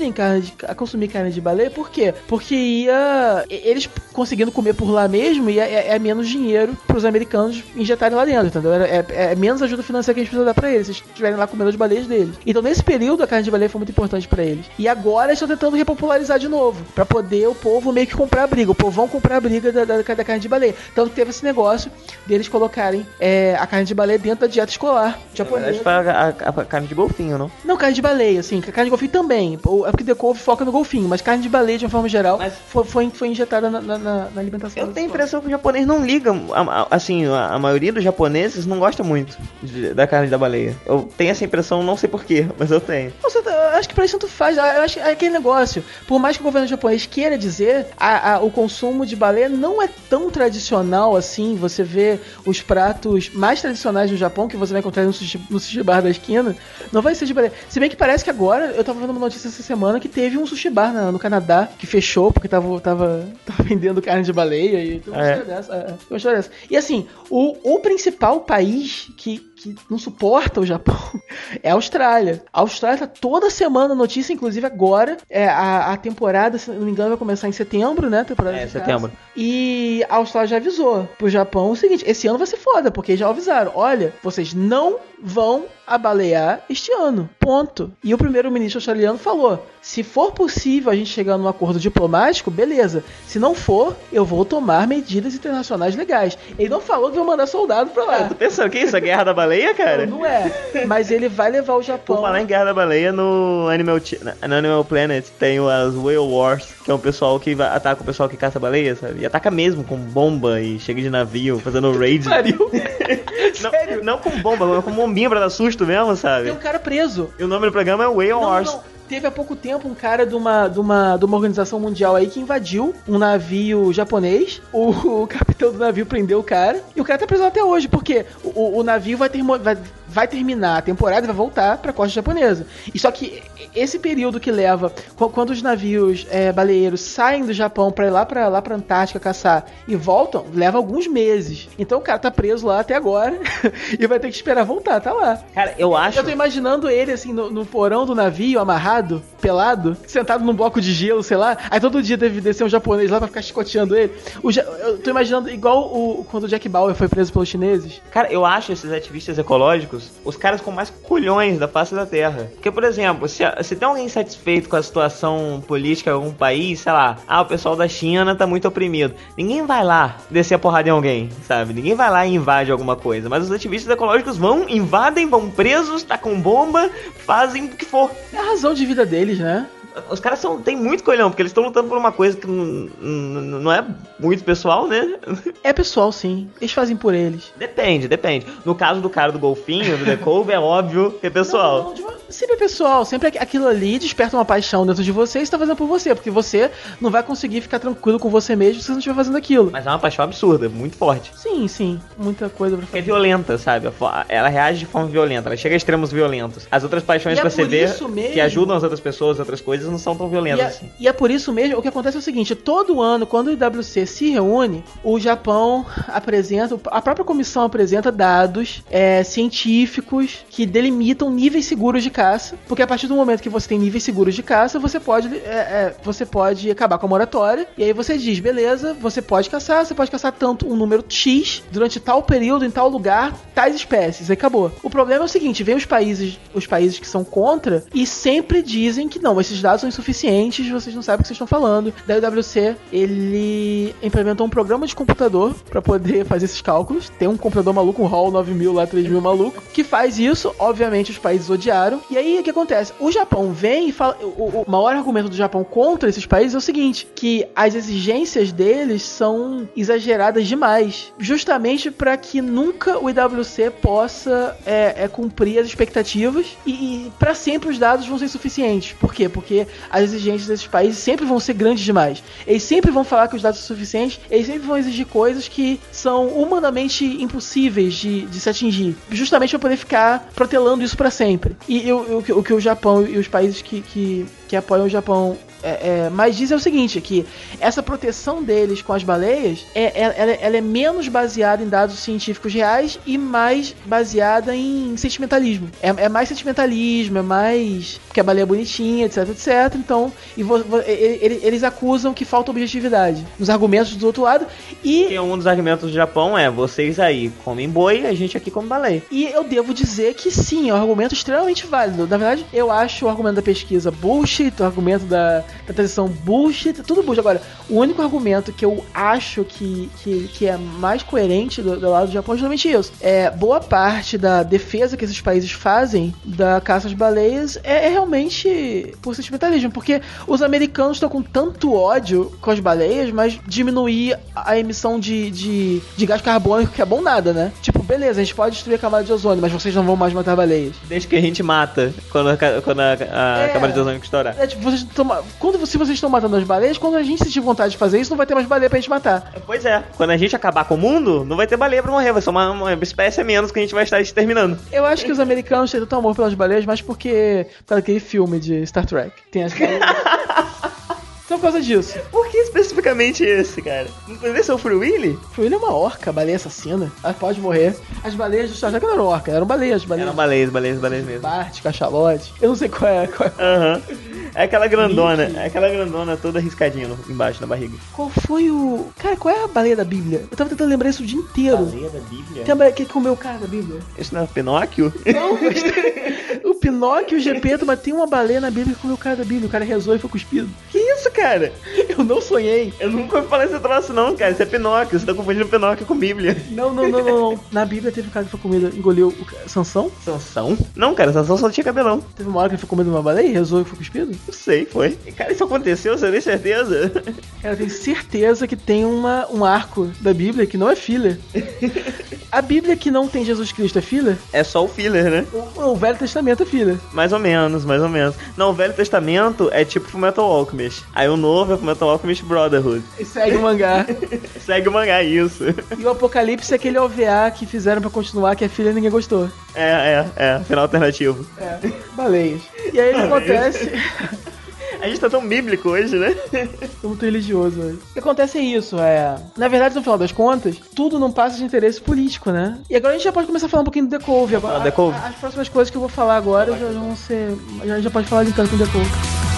carne de baleia. Por quê? Porque eles conseguindo comer por lá mesmo, é menos dinheiro pros americanos injetarem lá dentro, entendeu? É menos ajuda financeira que a gente precisa dar pra eles, se eles estiverem lá comendo as baleias deles. Então nesse período a carne de baleia foi muito importante pra eles. E agora eles estão tentando repopularizar de novo, pra poder o povo meio que comprar a briga. O povão comprar a briga da carne de baleia. Tanto que teve esse negócio deles colocarem a carne de baleia dentro da dieta escolar japonesa. A carne de golfinho, não? Não, carne de baleia, assim. Carne de golfinho também. É porque The Cove foca no golfinho, mas carne de baleia, de uma forma geral, foi injetada na alimentação. Eu tenho a impressão que o japonês não liga. Assim, a maioria dos japoneses não gosta muito da carne da baleia. Eu tenho essa impressão, não sei porquê, mas eu tenho. Eu acho que pra isso tanto faz. Eu acho que é aquele negócio. Por mais que o governo japonês queira dizer, o consumo de baleia não é tão tradicional assim. Você vê os pratos mais tradicionais do Japão, que você vai encontrar no sushi bar da esquina, não vai ser de baleia. Se bem que parece que agora, eu tava vendo uma notícia essa semana que teve um sushi bar no Canadá, que fechou porque tava vendendo carne de baleia e tudo uma história dessa. E assim, o principal país que que não suporta o Japão é a Austrália. A Austrália tá toda semana notícia, inclusive agora, a temporada, se não me engano, vai começar em setembro, né? Setembro. E a Austrália já avisou pro Japão o seguinte, esse ano vai ser foda, porque já avisaram, olha, vocês não vão abalear este ano, ponto. E o primeiro-ministro australiano falou, se for possível a gente chegar num acordo diplomático, beleza. Se não for, eu vou tomar medidas internacionais legais. Ele não falou que vai mandar soldado pra lá. Eu tô pensando, que isso? A Guerra da Baleia, cara? Não é. Mas ele vai levar o Japão... Por falar em Guerra da Baleia, no Animal Planet tem as Whale Wars, que é um pessoal que ataca o pessoal que caça baleia, sabe? E ataca mesmo com bomba e chega de navio, fazendo raid. Sério? Não com bomba, mas com bombinha pra dar susto mesmo, sabe? Tem um cara preso. E o nome do programa é Whale Wars. Não. Teve há pouco tempo um cara de uma organização mundial aí que invadiu um navio japonês. O capitão do navio prendeu o cara. E o cara tá preso até hoje, porque o navio vai terminar a temporada e vai voltar pra costa japonesa. E só que esse período que leva, quando os navios baleeiros saem do Japão pra ir lá pra Antártica caçar e voltam, leva alguns meses. Então o cara tá preso lá até agora e vai ter que esperar voltar, tá lá. Cara, eu tô imaginando ele assim no porão do navio, amarrado, pelado, sentado num bloco de gelo, sei lá. Aí todo dia deve descer um japonês lá pra ficar chicoteando ele. Eu tô imaginando igual quando o Jack Bauer foi preso pelos chineses. Cara, eu acho esses ativistas ecológicos os caras com mais culhões da face da Terra. Porque, por exemplo, se tem alguém insatisfeito com a situação política de algum país, sei lá, o pessoal da China tá muito oprimido. Ninguém vai lá descer a porrada em alguém, sabe? Ninguém vai lá e invade alguma coisa. Mas os ativistas ecológicos invadem, vão presos, tacam bomba, fazem o que for. É a razão de vida deles, né? Os caras têm muito colhão, porque eles estão lutando por uma coisa que não é muito pessoal, né? É pessoal, sim. Eles fazem por eles. Depende. No caso do cara do golfinho, do The Cove, é óbvio que é pessoal. Sempre é pessoal. Sempre aquilo ali desperta uma paixão dentro de você e você tá fazendo por você. Porque você não vai conseguir ficar tranquilo com você mesmo se você não estiver fazendo aquilo. Mas é uma paixão absurda, muito forte. Sim. Muita coisa pra fazer. É violenta, sabe? Ela reage de forma violenta. Ela chega a extremos violentos. As outras paixões pra você ver que ajudam as outras pessoas, outras coisas, não são tão violentas assim. E é por isso mesmo, o que acontece é o seguinte, todo ano, quando o IWC se reúne, o Japão apresenta, a própria comissão apresenta dados científicos que delimitam níveis seguros de caça, porque a partir do momento que você tem níveis seguros de caça, você pode acabar com a moratória, e aí você diz, beleza, você pode caçar tanto um número X, durante tal período, em tal lugar, tais espécies, aí acabou. O problema é o seguinte, vem os países que são contra, e sempre dizem que não, esses dados são insuficientes, vocês não sabem o que vocês estão falando. Daí o WC, ele implementou um programa de computador pra poder fazer esses cálculos. Tem um computador maluco, um HAL 9000 lá, 3000 maluco, que faz isso. Obviamente os países odiaram. E aí o que acontece? O Japão vem e fala, o maior argumento do Japão contra esses países é o seguinte, que as exigências deles são exageradas demais, justamente para que nunca o IWC possa cumprir as expectativas e para sempre os dados vão ser insuficientes. Por quê? Porque as exigências desses países sempre vão ser grandes demais. Eles sempre vão falar que os dados são suficientes, eles sempre vão exigir coisas que são humanamente impossíveis de se atingir, justamente para poder ficar protelando isso para sempre. E o que o Japão e os países que apoiam o Japão mas diz o seguinte, que essa proteção deles com as baleias ela é menos baseada em dados científicos reais e mais baseada em sentimentalismo. É mais sentimentalismo, é mais porque a baleia é bonitinha, etc. Então, eles acusam que falta objetividade nos argumentos do outro lado. E um dos argumentos do Japão é, vocês aí comem boi, a gente aqui come baleia. E eu devo dizer que sim, é um argumento extremamente válido. Na verdade, eu acho o argumento da pesquisa bullshit, o argumento da transição bullshit, tudo bullshit. Agora, o único argumento que eu acho que é mais coerente do lado do Japão é justamente isso. Boa parte da defesa que esses países fazem da caça às baleias é realmente por sentimentalismo, porque os americanos estão com tanto ódio com as baleias, mas diminuir a emissão de gás carbônico, que é bom nada, né? Tipo, beleza, a gente pode destruir a camada de ozônio, mas vocês não vão mais matar baleias. Desde que a gente mata quando a camada de ozônio estourar. Se vocês estão matando as baleias, quando a gente sentir vontade de fazer isso, não vai ter mais baleia pra gente matar. Pois é, quando a gente acabar com o mundo, não vai ter baleia pra morrer, vai ser uma espécie a menos que a gente vai estar exterminando. Eu acho que os americanos têm tanto amor pelas baleias, mas por causa daquele filme de Star Trek. Tem as baleias. Então por causa disso. Por que especificamente esse, cara? Não poderia ser o Free Willy? Free Willy é uma orca, baleia assassina. Ela pode morrer. As baleias do Star Trek não eram orca, eram baleias. Eram baleias mesmo. Bart, cachalote. Eu não sei qual é. Aham. É aquela grandona toda riscadinha embaixo na barriga. Qual foi o... Cara, qual é a baleia da Bíblia? Eu tava tentando lembrar isso o dia inteiro. Baleia da Bíblia? Tem a baleia que comeu o cara da Bíblia. Isso não é Pinóquio? Não, mas o Pinóquio e o Gepeto, mas tem uma baleia na Bíblia que comeu o cara da Bíblia. O cara rezou e foi cuspido. Que isso, cara? Eu não sonhei. Eu nunca ouvi falar esse troço não, cara. Isso é Pinóquio. Você tá confundindo Pinóquio com Bíblia. Não. Na Bíblia teve um cara que foi comido, engoliu o Sansão. Sansão? Não, cara. Sansão só tinha cabelão. Teve uma hora que ele foi comido uma baleia e rezou e foi cuspido? Não sei, foi. Cara, isso aconteceu? Você tem certeza? Cara, eu tenho certeza que tem um arco da Bíblia que não é filler. A Bíblia que não tem Jesus Cristo é filler? É só o filler, né? O Velho Testamento é filler. Mais ou menos. Não, o Velho Testamento é tipo Fullmetal Alchemist. Aí o novo é Fullmetal Alchemist Brotherhood. E segue o mangá. Segue o mangá, isso. E o Apocalipse é aquele OVA que fizeram pra continuar, que é filler e ninguém gostou. Final alternativo. Baleias. E aí acontece... A gente tá tão bíblico hoje, né? Tô muito religioso hoje. O que acontece é isso, na verdade, no final das contas, tudo não passa de interesse político, né? E agora a gente já pode começar a falar um pouquinho do The Cove. Agora, The Cove. As próximas coisas que eu vou falar agora já vão ser... Já pode falar de tanto com The Cove.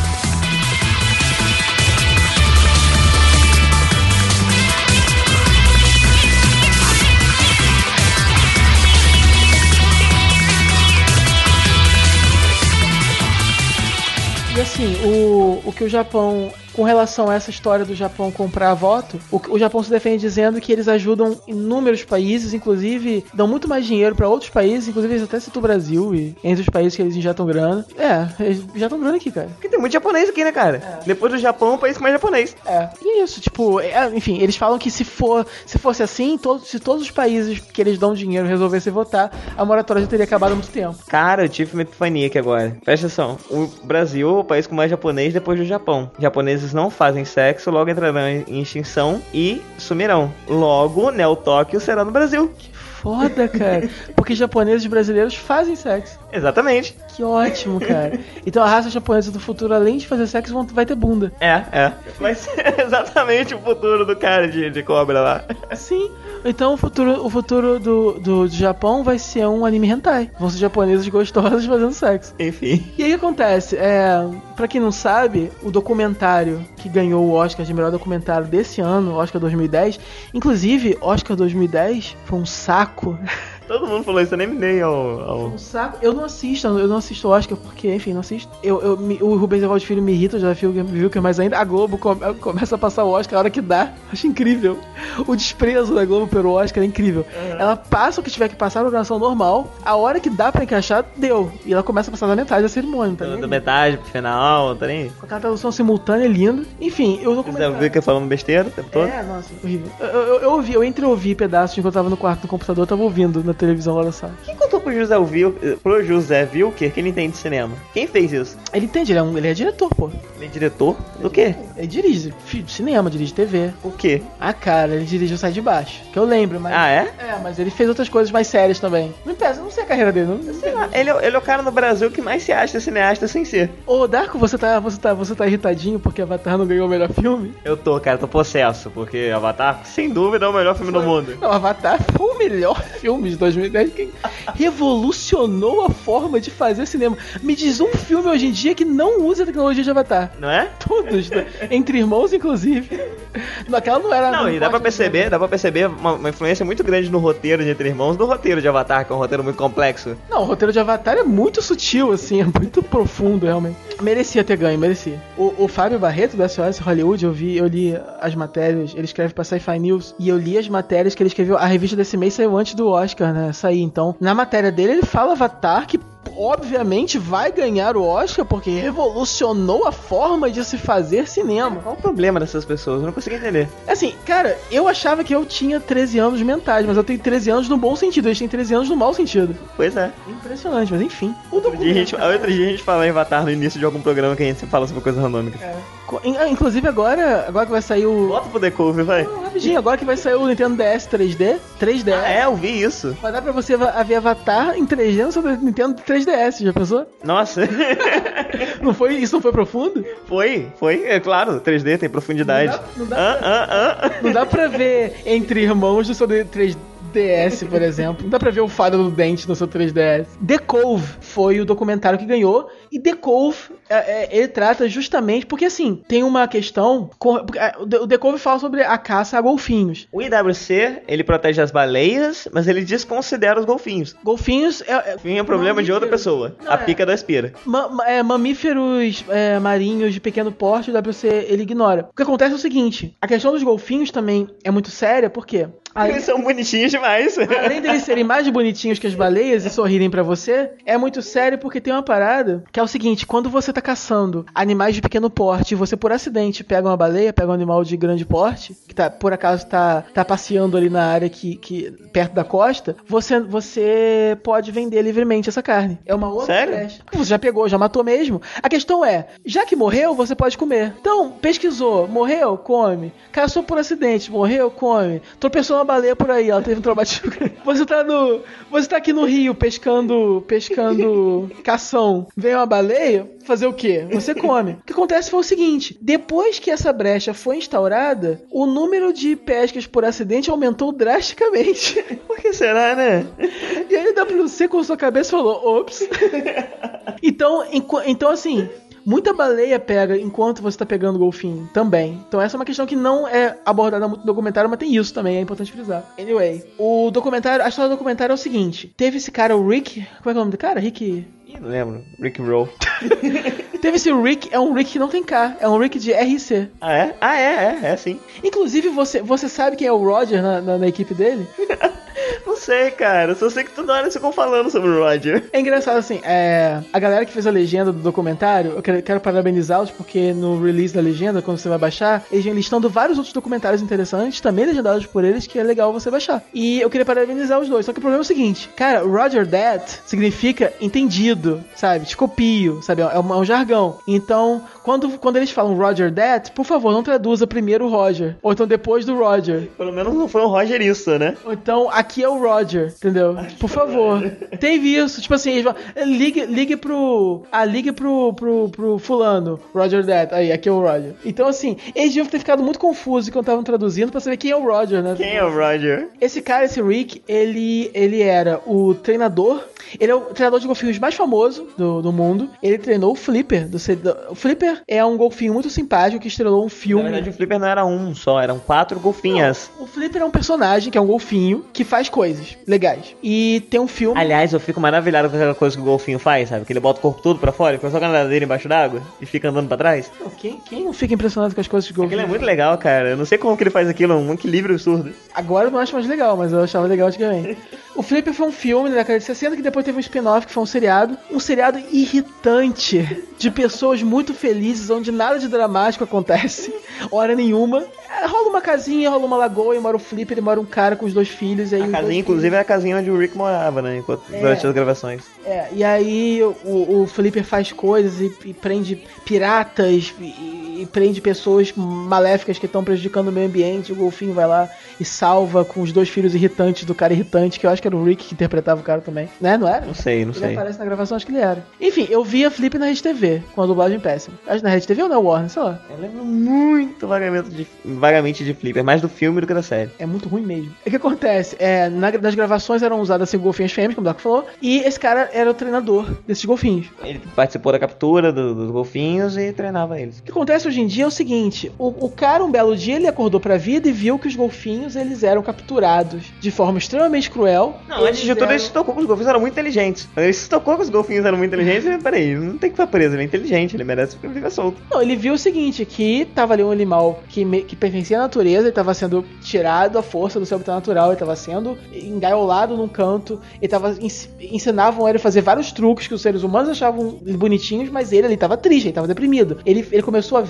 E assim, o que o Japão, com relação a essa história do Japão comprar voto, o Japão se defende dizendo que eles ajudam inúmeros países, inclusive dão muito mais dinheiro para outros países, inclusive eles até citam o Brasil e entre os países que eles injetam grana. Eles injetam grana aqui, cara. Porque tem muito japonês aqui, né, cara? Depois do Japão, o país com mais japonês. E é isso, tipo, enfim, eles falam que se fosse assim, se todos os países que eles dão dinheiro resolvessem votar, a moratória já teria acabado há muito tempo. Cara, eu tive uma epifania aqui agora. Presta atenção. O Brasil é o país com mais japonês depois do Japão. Japoneses não fazem sexo, logo entrarão em extinção e sumirão. Logo, Neo Tóquio será no Brasil. Foda, cara. Porque japoneses brasileiros fazem sexo. Exatamente. Que ótimo, cara. Então a raça japonesa do futuro, além de fazer sexo, vai ter bunda. Vai ser exatamente o futuro do cara de cobra lá. Sim. Então o futuro do Japão vai ser um anime hentai. Vão ser japoneses gostosos fazendo sexo. Enfim. E aí o que acontece? Pra quem não sabe, o documentário que ganhou o Oscar de melhor documentário desse ano, Oscar 2010, inclusive, Oscar 2010 foi um saco. Todo mundo falou isso, eu nem me dei ao... Um saco. Eu não assisto o Oscar porque, enfim, não assisto. O Rubens Evaldo Filho me irrita, eu já viu que mais ainda. A Globo começa a passar o Oscar a hora que dá. Acho incrível. O desprezo da Globo pelo Oscar é incrível. Ela passa o que tiver que passar na programação normal, a hora que dá pra encaixar, deu. E ela começa a passar da metade da cerimônia, tá ligado? Da metade pro final, tá nem? Com aquela tradução simultânea linda. Enfim, eu não Você viu que eu falando besteira o tempo todo? Nossa, horrível. Eu entre ouvi pedaços enquanto eu tava no quarto do computador, eu tava ouvindo na televisão lá na sala. Quem contou pro José Wilker que ele entende de cinema? Quem fez isso? Ele entende, ele é diretor, pô. Ele é diretor? Do quê? Ele dirige cinema, dirige TV. O quê? Cara, ele dirigiu Sai de Baixo, que eu lembro, mas... Mas ele fez outras coisas mais sérias também. Não pensa, não sei a carreira dele, não sei lá. Ele é o cara no Brasil que mais se acha cineasta sem ser. Ô, Darko, você tá irritadinho porque Avatar não ganhou o melhor filme? Eu tô possesso, porque Avatar, sem dúvida, é o melhor filme do mundo. Não, Avatar foi o melhor filme de 2010, que revolucionou a forma de fazer cinema. Me diz um filme hoje em dia que não usa a tecnologia de Avatar. Não é? Todos, né? Entre irmãos, inclusive. Aquela não era... Não, e dá pra perceber uma influência muito grande no roteiro de Entre Irmãos, do roteiro de Avatar, que é um roteiro muito complexo. Não, o roteiro de Avatar é muito sutil, assim, é muito profundo, realmente. Merecia ter ganho, merecia. O Fábio Barreto, da SOS Hollywood, eu li as matérias, ele escreve pra Sci-Fi News, e eu li as matérias que ele escreveu, a revista desse mês saiu antes do Oscar, né, sair, então, na matéria dele, ele fala Avatar, que obviamente vai ganhar o Oscar porque revolucionou a forma de se fazer cinema. Qual o problema dessas pessoas? Eu não consigo entender. Assim, cara, eu achava que eu tinha 13 anos mentais, mas eu tenho 13 anos no bom sentido, eles têm 13 anos no mau sentido. Pois é. Impressionante, mas enfim. Outro dia a gente fala em Avatar no início de algum programa que a gente sempre fala sobre coisas randômicas. Inclusive agora que vai sair o... Bota pro The Cove, vai. Não, rapidinho, agora que vai sair o Nintendo DS 3D. Eu vi isso. Vai dar pra você ver Avatar em 3D no seu Nintendo 3DS. 3DS, já pensou? Nossa. Isso não foi profundo? Foi, é claro, 3D tem profundidade. Não dá pra ver entre irmãos do seu 3DS, por exemplo. Não dá pra ver o fado do dente no seu 3DS. The Cove foi o documentário que ganhou. E The Cove, ele trata justamente... Porque, assim, tem uma questão... O The Cove fala sobre a caça a golfinhos. O IWC, ele protege as baleias, mas ele desconsidera os golfinhos. Golfinhos... Golfinho é um problema de outra pessoa. A pica da espira. Mamíferos marinhos de pequeno porte, o IWC, ele ignora. O que acontece é o seguinte. A questão dos golfinhos também é muito séria, por quê? Eles são bonitinhos demais. Além deles serem mais bonitinhos que as baleias e sorrirem pra você, é muito sério porque tem uma parada que é o seguinte: quando você tá caçando animais de pequeno porte e você por acidente pega uma baleia, pega um animal de grande porte, que por acaso tá passeando ali na área que perto da costa, você pode vender livremente essa carne. É uma outra brecha. Você já pegou, já matou mesmo. A questão é, já que morreu, você pode comer. Então, pesquisou, morreu, come. Caçou por acidente, morreu, come. Tropeçou uma baleia por aí, ela teve um traumatismo. Você tá aqui no rio pescando cação. Vem uma baleia, fazer o quê? Você come. O que acontece foi o seguinte: depois que essa brecha foi instaurada, o número de pescas por acidente aumentou drasticamente. Por que será, né? E aí o WC com sua cabeça falou, ops. Então assim, muita baleia pega enquanto você tá pegando golfinho também. Então essa é uma questão que não é abordada muito no documentário, mas tem isso também, é importante frisar. Anyway, a história do documentário é o seguinte: teve esse cara, o Rick... Como é que é o nome do cara? Rick... Não lembro. Rick Roll. Teve esse Rick, é um Rick que não tem K, é um Rick de RC. Ah, é? É sim. Inclusive, você sabe quem é o Roger na equipe dele? Não sei, cara. Só sei que toda hora eles ficam falando sobre o Roger. É engraçado, assim, a galera que fez a legenda do documentário, eu quero parabenizá-los, porque no release da legenda, quando você vai baixar, eles vêm listando vários outros documentários interessantes, também legendados por eles, que é legal você baixar. E eu queria parabenizar os dois, só que o problema é o seguinte: cara, Roger That significa entendido, sabe? Te copio, sabe? É um jargão. Então, quando eles falam Roger That, por favor, não traduza primeiro o Roger, ou então depois do Roger. Pelo menos não foi um Roger isso, né? Ou então, aqui é o Roger, entendeu? Por favor. Teve isso, tipo assim, ligue pro fulano, Roger That, aí, aqui é o Roger. Então assim, eles deviam ter ficado muito confusos quando estavam traduzindo pra saber quem é o Roger, né? Quem é o Roger? Esse cara, esse Rick, ele era o treinador. Ele é o treinador de golfinhos mais famoso do mundo. Ele treinou o Flipper. O Flipper é um golfinho muito simpático que estrelou um filme. Na verdade, o Flipper não era um só, eram 4 golfinhas. Não, o Flipper é um personagem que é um golfinho que faz coisas legais. E tem um filme... Aliás, eu fico maravilhado com aquela coisa que o golfinho faz, sabe? Que ele bota o corpo todo pra fora e fica só com a nadadeira embaixo d'água e fica andando pra trás. Não, quem não fica impressionado com as coisas que o golfinho Aquilo é muito legal, cara. Eu não sei como que ele faz aquilo, é um equilíbrio absurdo. Agora eu não acho mais legal, mas eu achava legal antigamente. O Flipper foi um filme da década de 60 que depois teve um spin-off que foi um seriado irritante de pessoas muito felizes onde nada de dramático acontece, hora nenhuma. Rola uma casinha, rola uma lagoa e mora o Flipper e mora um cara com os 2 filhos. Aí a casinha, inclusive, é a casinha onde o Rick morava, né? Durante as gravações. E aí o Flipper faz coisas e prende piratas e prende pessoas maléficas que estão prejudicando o meio ambiente. O golfinho vai lá e salva com os 2 filhos irritantes do cara irritante, que eu acho que era o Rick que interpretava o cara também. Né? Não era? Não sei. Ele aparece na gravação, acho que ele era. Enfim, eu via Flipper na Rede TV, com a dublagem péssima. Acho que na Rede TV ou na Warner, sei lá. Eu lembro muito vagamente de Flipper, mais do filme do que da série. É muito ruim mesmo. O que acontece? Nas gravações eram usadas 5 golfinhos fêmeas, como o Doc falou, e esse cara era o treinador desses golfinhos. Ele participou da captura dos golfinhos e treinava eles. O que acontece hoje em dia é o seguinte: o cara, um belo dia, ele acordou pra vida e viu que os golfinhos, eles eram capturados de forma extremamente cruel. Não, antes de tudo, ele se tocou que os golfinhos eram muito inteligentes. Ele se tocou que os golfinhos eram muito inteligentes e, peraí, não tem que ficar preso, ele é inteligente, ele merece ficar solto. Não, ele viu o seguinte, que tava ali um animal que pertencia à natureza, ele tava sendo tirado à força do seu habitat natural, ele tava sendo engaiolado num canto, ensinavam ele a fazer vários truques que os seres humanos achavam bonitinhos, mas ele tava triste, ele tava deprimido. Ele começou a ver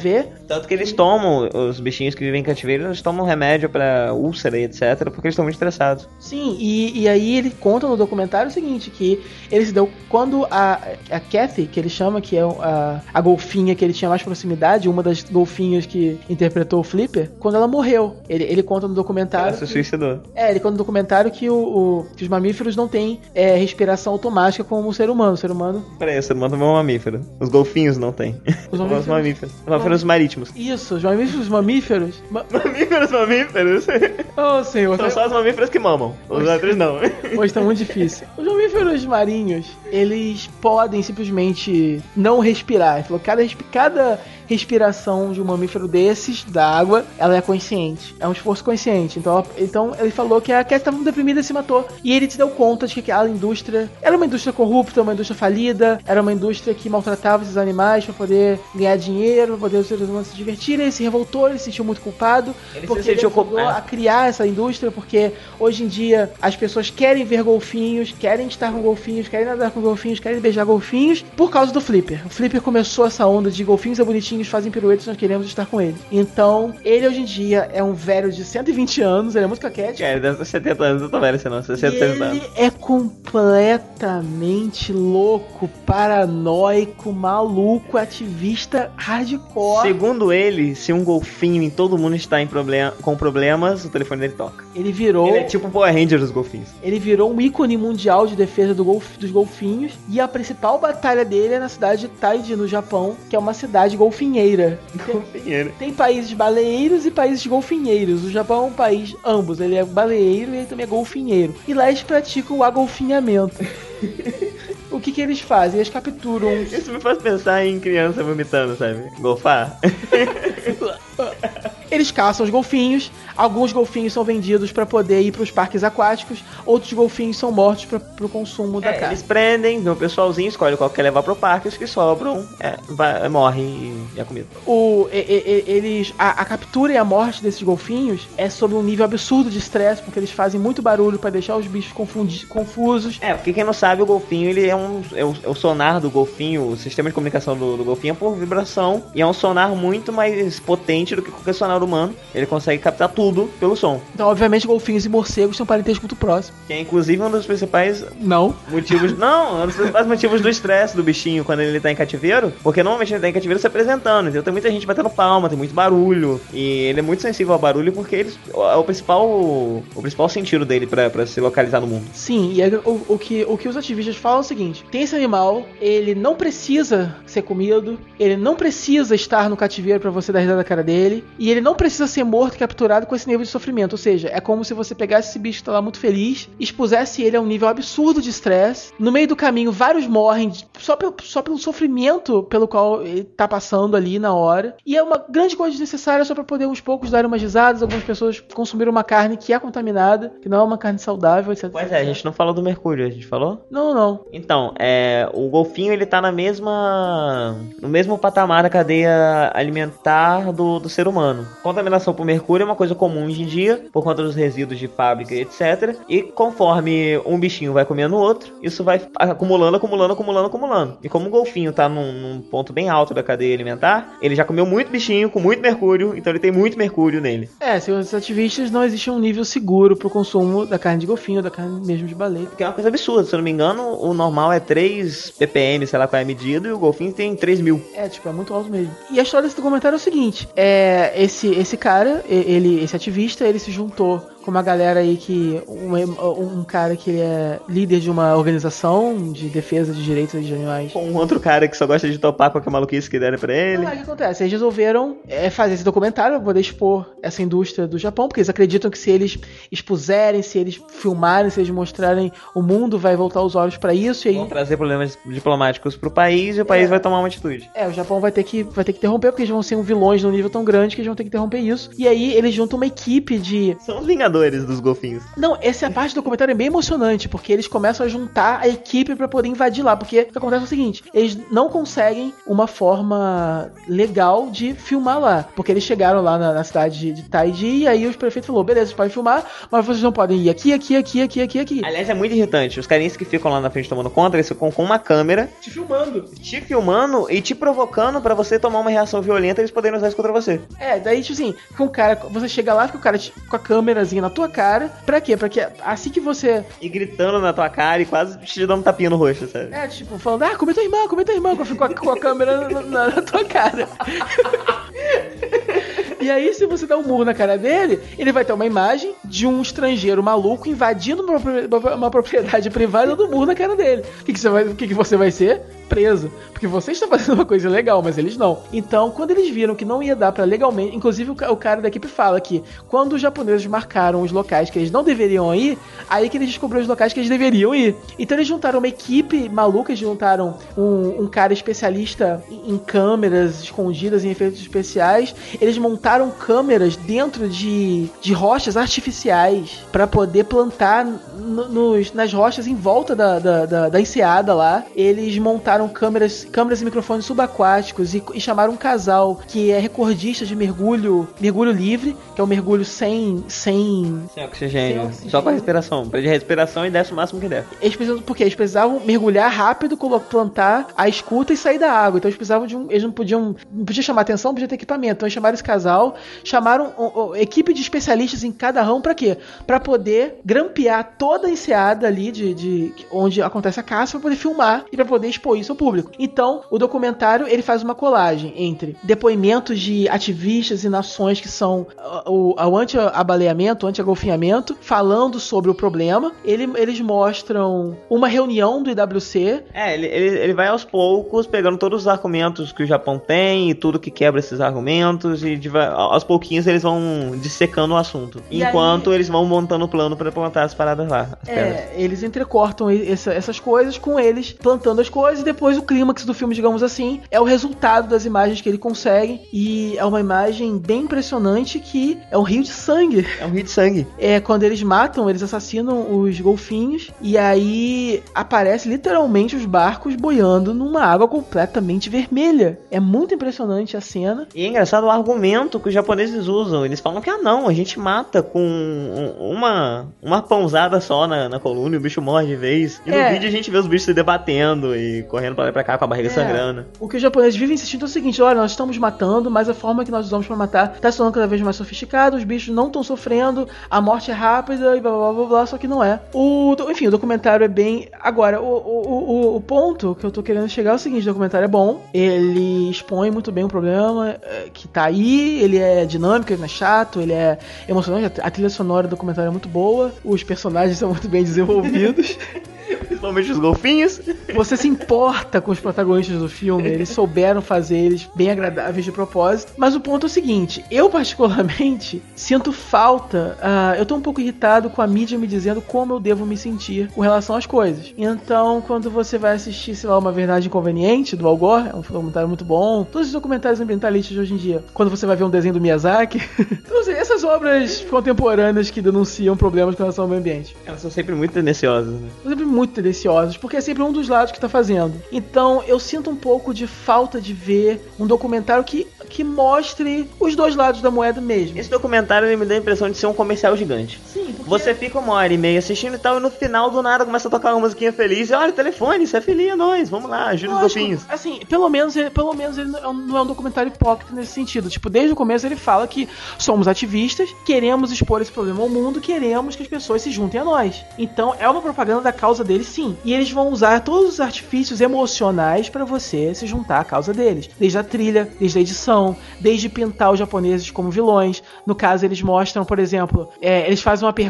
ver. Tanto que eles tomam, os bichinhos que vivem em cativeiro, eles tomam remédio pra úlcera e etc, porque eles estão muito estressados. Sim, e aí ele conta no documentário o seguinte, que ele se deu, quando a Kathy, que ele chama, que é a golfinha que ele tinha mais proximidade, uma das golfinhas que interpretou o Flipper, quando ela morreu. Ele conta no documentário... Ela se suicidou. Ele conta no documentário que que os mamíferos não têm respiração automática como o ser humano. O ser humano... Peraí, o ser humano também é um mamífero. Os golfinhos não têm. Os mamíferos? Os mamíferos marítimos. Isso, os mamíferos... Mamíferos? Oh, senhor. São só os mamíferos que mamam. Os outros não. Pois tá muito difícil. Os mamíferos marinhos, eles podem simplesmente não respirar. Ele falou que cada respiração de um mamífero desses, da água, ela é consciente. É um esforço consciente. Então ele falou que a Cat estava muito deprimida e se matou. E ele se deu conta de que aquela indústria era uma indústria corrupta, uma indústria falida, era uma indústria que maltratava esses animais para poder ganhar dinheiro, para poder os seres humanos se divertirem. Ele se revoltou, ele se sentiu muito culpado. Porque ele ajudou a criar essa indústria, porque hoje em dia as pessoas querem ver golfinhos, querem estar com golfinhos, querem nadar com golfinhos, querem beijar golfinhos, por causa do Flipper. O Flipper começou essa onda de golfinhos é bonitinhos, fazem piruetas, nós queremos estar com ele. Então, ele hoje em dia é um velho de 120 anos, ele é muito caquete. Ele deve ter 70 anos, eu tô velho, senão 60 anos. Ele é completamente louco, paranoico, maluco, ativista, hardcore. Segundo ele, se um golfinho em todo mundo está com problemas, o telefone dele toca. Ele é tipo o Power Ranger dos golfinhos. Ele virou um ícone mundial de defesa dos golfinhos. E a principal batalha dele é na cidade de Taiji, no Japão, que é uma cidade golfinheira. Tem países baleeiros e países golfinheiros. O Japão é um país, ambos. Ele é baleeiro e ele também é golfinheiro. E lá eles praticam o agolfinhamento. O que eles fazem? Eles capturam... Isso me faz pensar em criança vomitando, sabe? Golfar. Eles caçam os golfinhos. Alguns golfinhos são vendidos para poder ir para os parques aquáticos. Outros golfinhos são mortos para o consumo da carne. Eles prendem, vem o pessoalzinho, escolhe qual quer levar pro parque. Os que sobram morrem e é comido. A captura e a morte desses golfinhos é sob um nível absurdo de estresse, porque eles fazem muito barulho para deixar os bichos confusos. Porque quem não sabe, o golfinho ele é o sonar do golfinho, o sistema de comunicação do golfinho é por vibração. E é um sonar muito mais potente do que qualquer sonar humano. Ele consegue captar tudo pelo som. Então, obviamente, golfinhos e morcegos têm um parentesco muito próximo. Que é, inclusive, um dos principais motivos... um dos principais motivos do estresse do bichinho quando ele tá em cativeiro. Porque, normalmente, ele tá em cativeiro se apresentando. Então, tem muita gente batendo palma, tem muito barulho. E ele é muito sensível ao barulho porque é o principal sentido dele pra se localizar no mundo. Sim, e o que os ativistas falam é o seguinte. Tem esse animal, ele não precisa ser comido, ele não precisa estar no cativeiro pra você dar risada da cara dele, e ele não precisa ser morto e capturado com esse nível de sofrimento. Ou seja, é como se você pegasse esse bicho que tá lá muito feliz, expusesse ele a um nível absurdo de estresse. No meio do caminho, vários morrem só pelo sofrimento pelo qual ele tá passando ali na hora. E é uma grande coisa desnecessária só pra poder uns poucos darem umas risadas, algumas pessoas consumiram uma carne que é contaminada, que não é uma carne saudável, etc. Pois é, a gente não falou do mercúrio, a gente falou? Não. Então, o golfinho ele tá no mesmo patamar da cadeia alimentar do ser humano. Contaminação por mercúrio é uma coisa comum hoje em dia, por conta dos resíduos de fábrica e etc. E conforme um bichinho vai comendo o outro, isso vai acumulando. E como o golfinho tá num ponto bem alto da cadeia alimentar, ele já comeu muito bichinho com muito mercúrio, então ele tem muito mercúrio nele. Segundo os ativistas, não existe um nível seguro pro consumo da carne de golfinho, da carne mesmo de baleia. Porque é uma coisa absurda, se eu não me engano, o normal é 3 ppm, sei lá qual é a medida, e o golfinho tem 3.000. É muito alto mesmo. E a história desse documentário é o seguinte, esse cara, esse ativista, ele se juntou com uma galera aí que... Um cara que ele é líder de uma organização de defesa de direitos de animais. Com um outro cara que só gosta de topar qualquer maluquice que derem pra ele. O que acontece? Eles resolveram fazer esse documentário pra poder expor essa indústria do Japão, porque eles acreditam que se eles expuserem, se eles filmarem, se eles mostrarem, o mundo vai voltar os olhos pra isso. E aí... Vão trazer problemas diplomáticos pro país e o país vai tomar uma atitude. O Japão vai ter que interromper, porque eles vão ser vilões num nível tão grande que eles vão ter que interromper isso. E aí eles juntam uma equipe de... São os Vingadores caçadores dos golfinhos. Não, essa parte do documentário é bem emocionante, porque eles começam a juntar a equipe pra poder invadir lá, porque o que acontece é o seguinte, eles não conseguem uma forma legal de filmar lá, porque eles chegaram lá na cidade de Taiji, e aí os prefeitos falaram, beleza, vocês podem filmar, mas vocês não podem ir aqui. Aliás, é muito irritante, os carinhas que ficam lá na frente tomando conta, eles ficam com uma câmera Te filmando e te provocando pra você tomar uma reação violenta e eles poderem usar isso contra você. Daí, tipo assim, com o cara, você chega lá, fica o cara com a câmerazinha na tua cara, pra quê? Pra que assim que você... E gritando na tua cara e quase te dando um tapinha no rosto, sabe? Tipo, falando, comenta a irmã, com a câmera na tua cara. E aí, se você dá um murro na cara dele, ele vai ter uma imagem de um estrangeiro maluco invadindo uma propriedade privada e dando um murro na cara dele. O que você vai ser? Preso. Porque você está fazendo uma coisa legal, mas eles não. Então, quando eles viram que não ia dar pra legalmente... Inclusive, o cara da equipe fala que quando os japoneses marcaram os locais que eles não deveriam ir, aí que eles descobriram os locais que eles deveriam ir. Então, eles juntaram uma equipe maluca, eles juntaram um cara especialista em câmeras escondidas, em efeitos especiais. Eles montaram câmeras dentro de rochas artificiais pra poder plantar nas rochas em volta da enseada lá. Eles montaram câmeras e microfones subaquáticos e chamaram um casal que é recordista de mergulho livre, que é um mergulho sem oxigênio. Só com a respiração. Pra de respiração e desce o máximo que der. Eles precisavam mergulhar rápido, plantar a escuta e sair da água. Então eles precisavam eles não podiam chamar atenção, não podia ter equipamento. Então eles chamaram esse casal, chamaram equipe de especialistas em cada ramo pra quê? Pra poder grampear toda a enseada ali de onde acontece a caça, pra poder filmar e pra poder expor isso ao público. Então, o documentário, ele faz uma colagem entre depoimentos de ativistas e nações que são o anti-abaleamento, o anti-agolfinhamento, falando sobre o problema. Eles mostram uma reunião do IWC. Ele vai aos poucos pegando todos os argumentos que o Japão tem e tudo que quebra esses argumentos e aos pouquinhos eles vão dissecando o assunto. E enquanto eles vão montando o plano para plantar as paradas lá. Eles entrecortam essas coisas com eles plantando as coisas e depois o clímax do filme, digamos assim, é o resultado das imagens que ele consegue e é uma imagem bem impressionante que é um rio de sangue. É um rio de sangue. Quando eles assassinam os golfinhos e aí aparece literalmente os barcos boiando numa água completamente vermelha. É muito impressionante a cena. E é engraçado o argumento que os japoneses usam. Eles falam que a gente mata com uma pãozada só na coluna e o bicho morre de vez. E no vídeo a gente vê os bichos se debatendo e correndo pra lá e pra cá com a barriga sangrando. O que os japoneses vivem insistindo é o seguinte: olha, nós estamos matando, mas a forma que nós usamos pra matar tá se tornando cada vez mais sofisticada, os bichos não estão sofrendo, a morte é rápida e blá blá blá blá, só que não é. Enfim, o documentário é bem... Agora, o ponto que eu tô querendo chegar é o seguinte: o documentário é bom, ele expõe muito bem o problema que tá aí, ele é dinâmico, ele não é chato, ele é emocionante, a trilha sonora do documentário é muito boa, os personagens são muito bem desenvolvidos. Principalmente os golfinhos. Você se importa com os protagonistas do filme, eles souberam fazer eles bem agradáveis de propósito. Mas o ponto é o seguinte: eu particularmente sinto falta, eu tô um pouco irritado com a mídia me dizendo como eu devo me sentir com relação às coisas. Então, quando você vai assistir, sei lá, Uma Verdade Inconveniente, do Al Gore, é um documentário muito bom. Todos os documentários ambientalistas de hoje em dia, quando você vai ver um desenho do Miyazaki, então, assim, essas obras contemporâneas que denunciam problemas com relação ao meio ambiente, elas são sempre muito tendenciosas, né? São sempre muito tendenciosos, porque é sempre um dos lados que tá fazendo. Então, eu sinto um pouco de falta de ver um documentário que mostre os dois lados da moeda mesmo. Esse documentário ele me dá a impressão de ser um comercial gigante. Sim, porque... Você fica 1h30 assistindo e tal, e no final do nada começa a tocar uma musiquinha feliz. E olha, telefone, isso é feliz, é nóis, vamos lá, ajuda os golfinhos. Assim, pelo menos ele não é um documentário hipócrita nesse sentido. Tipo, desde o começo ele fala que somos ativistas, queremos expor esse problema ao mundo, queremos que as pessoas se juntem a nós. Então, é uma propaganda da causa deles, sim. E eles vão usar todos os artifícios emocionais pra você se juntar à causa deles. Desde a trilha, desde a edição, desde pintar os japoneses como vilões. No caso, eles mostram, por exemplo, eles fazem uma pergunta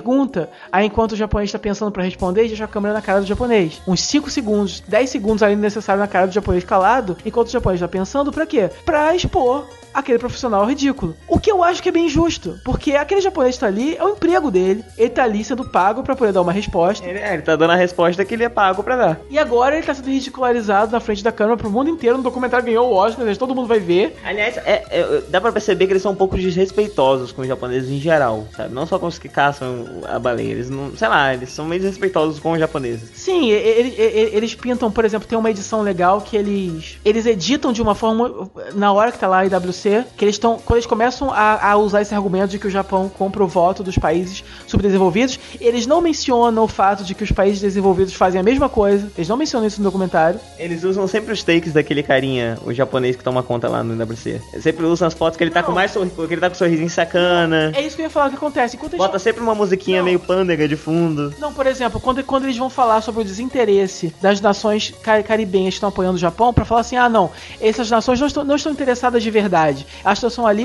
pergunta, aí enquanto o japonês tá pensando pra responder, deixa a câmera na cara do japonês. Uns 5 segundos, 10 segundos ali necessário na cara do japonês calado, enquanto o japonês tá pensando, pra quê? Pra expor aquele profissional ridículo. O que eu acho que é bem justo, porque aquele japonês tá ali, é o emprego dele, ele tá ali sendo pago pra poder dar uma resposta. Ele tá dando a resposta que ele é pago pra dar. E agora ele tá sendo ridicularizado na frente da câmera pro mundo inteiro, no documentário ganhou o Oscar, todo mundo vai ver. Aliás, dá pra perceber que eles são um pouco desrespeitosos com os japoneses em geral, sabe? Não só com os que caçam a baleia, eles não, sei lá, eles são meio desrespeitosos com os japoneses. Sim, eles pintam, por exemplo, tem uma edição legal que eles editam de uma forma, na hora que tá lá a IWC, que eles estão, quando eles começam a usar esse argumento de que o Japão compra o voto dos países subdesenvolvidos, eles não mencionam o fato de que os países desenvolvidos fazem a mesma coisa, eles não mencionam isso no documentário. Eles usam sempre os takes daquele carinha, o japonês que toma conta lá no IWC. Eles sempre usam as fotos que ele tá com mais que ele tá com um sorrisinho sacana. É isso que eu ia falar, o que acontece. Bota sempre uma musiquinha meio pândega de fundo. Não, por exemplo, quando eles vão falar sobre o desinteresse das nações caribenhas que estão apoiando o Japão, pra falar assim, não, essas nações não estão interessadas de verdade. Elas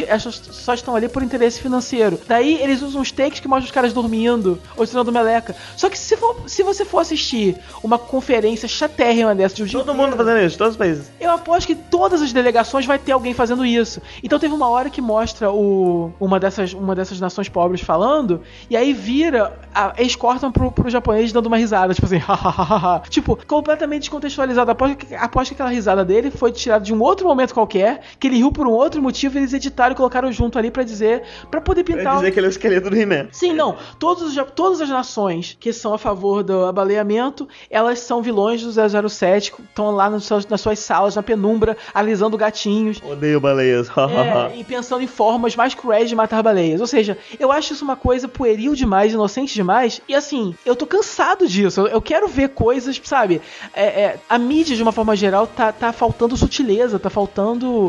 só estão ali por interesse financeiro. Daí eles usam os takes que mostram os caras dormindo ou tirando meleca. Só que se você for assistir uma conferência chatérrima dessa de um dia todo mundo fazendo isso, todos os países. Eu aposto que todas as delegações vai ter alguém fazendo isso. Então teve uma hora que mostra uma dessas nações pobres falando, e aí eles cortam pro japonês dando uma risada, tipo assim, tipo, completamente descontextualizado. Aposto que aquela risada dele foi tirada de um outro momento qualquer, que ele riu por um outro motivo, eles editaram e colocaram junto ali pra poder pintar. Pra dizer que ele é o esqueleto do He-Man. Sim, não. Todas as nações que são a favor do abaleamento, elas são vilões do 007, estão lá nas suas salas, na penumbra, alisando gatinhos. Odeio baleias. E pensando em formas mais cruéis de matar baleias. Ou seja, eu acho isso uma coisa pueril demais, inocente demais. E assim, eu tô cansado disso. Eu quero ver coisas, sabe? A mídia, de uma forma geral, tá faltando sutileza, tá faltando...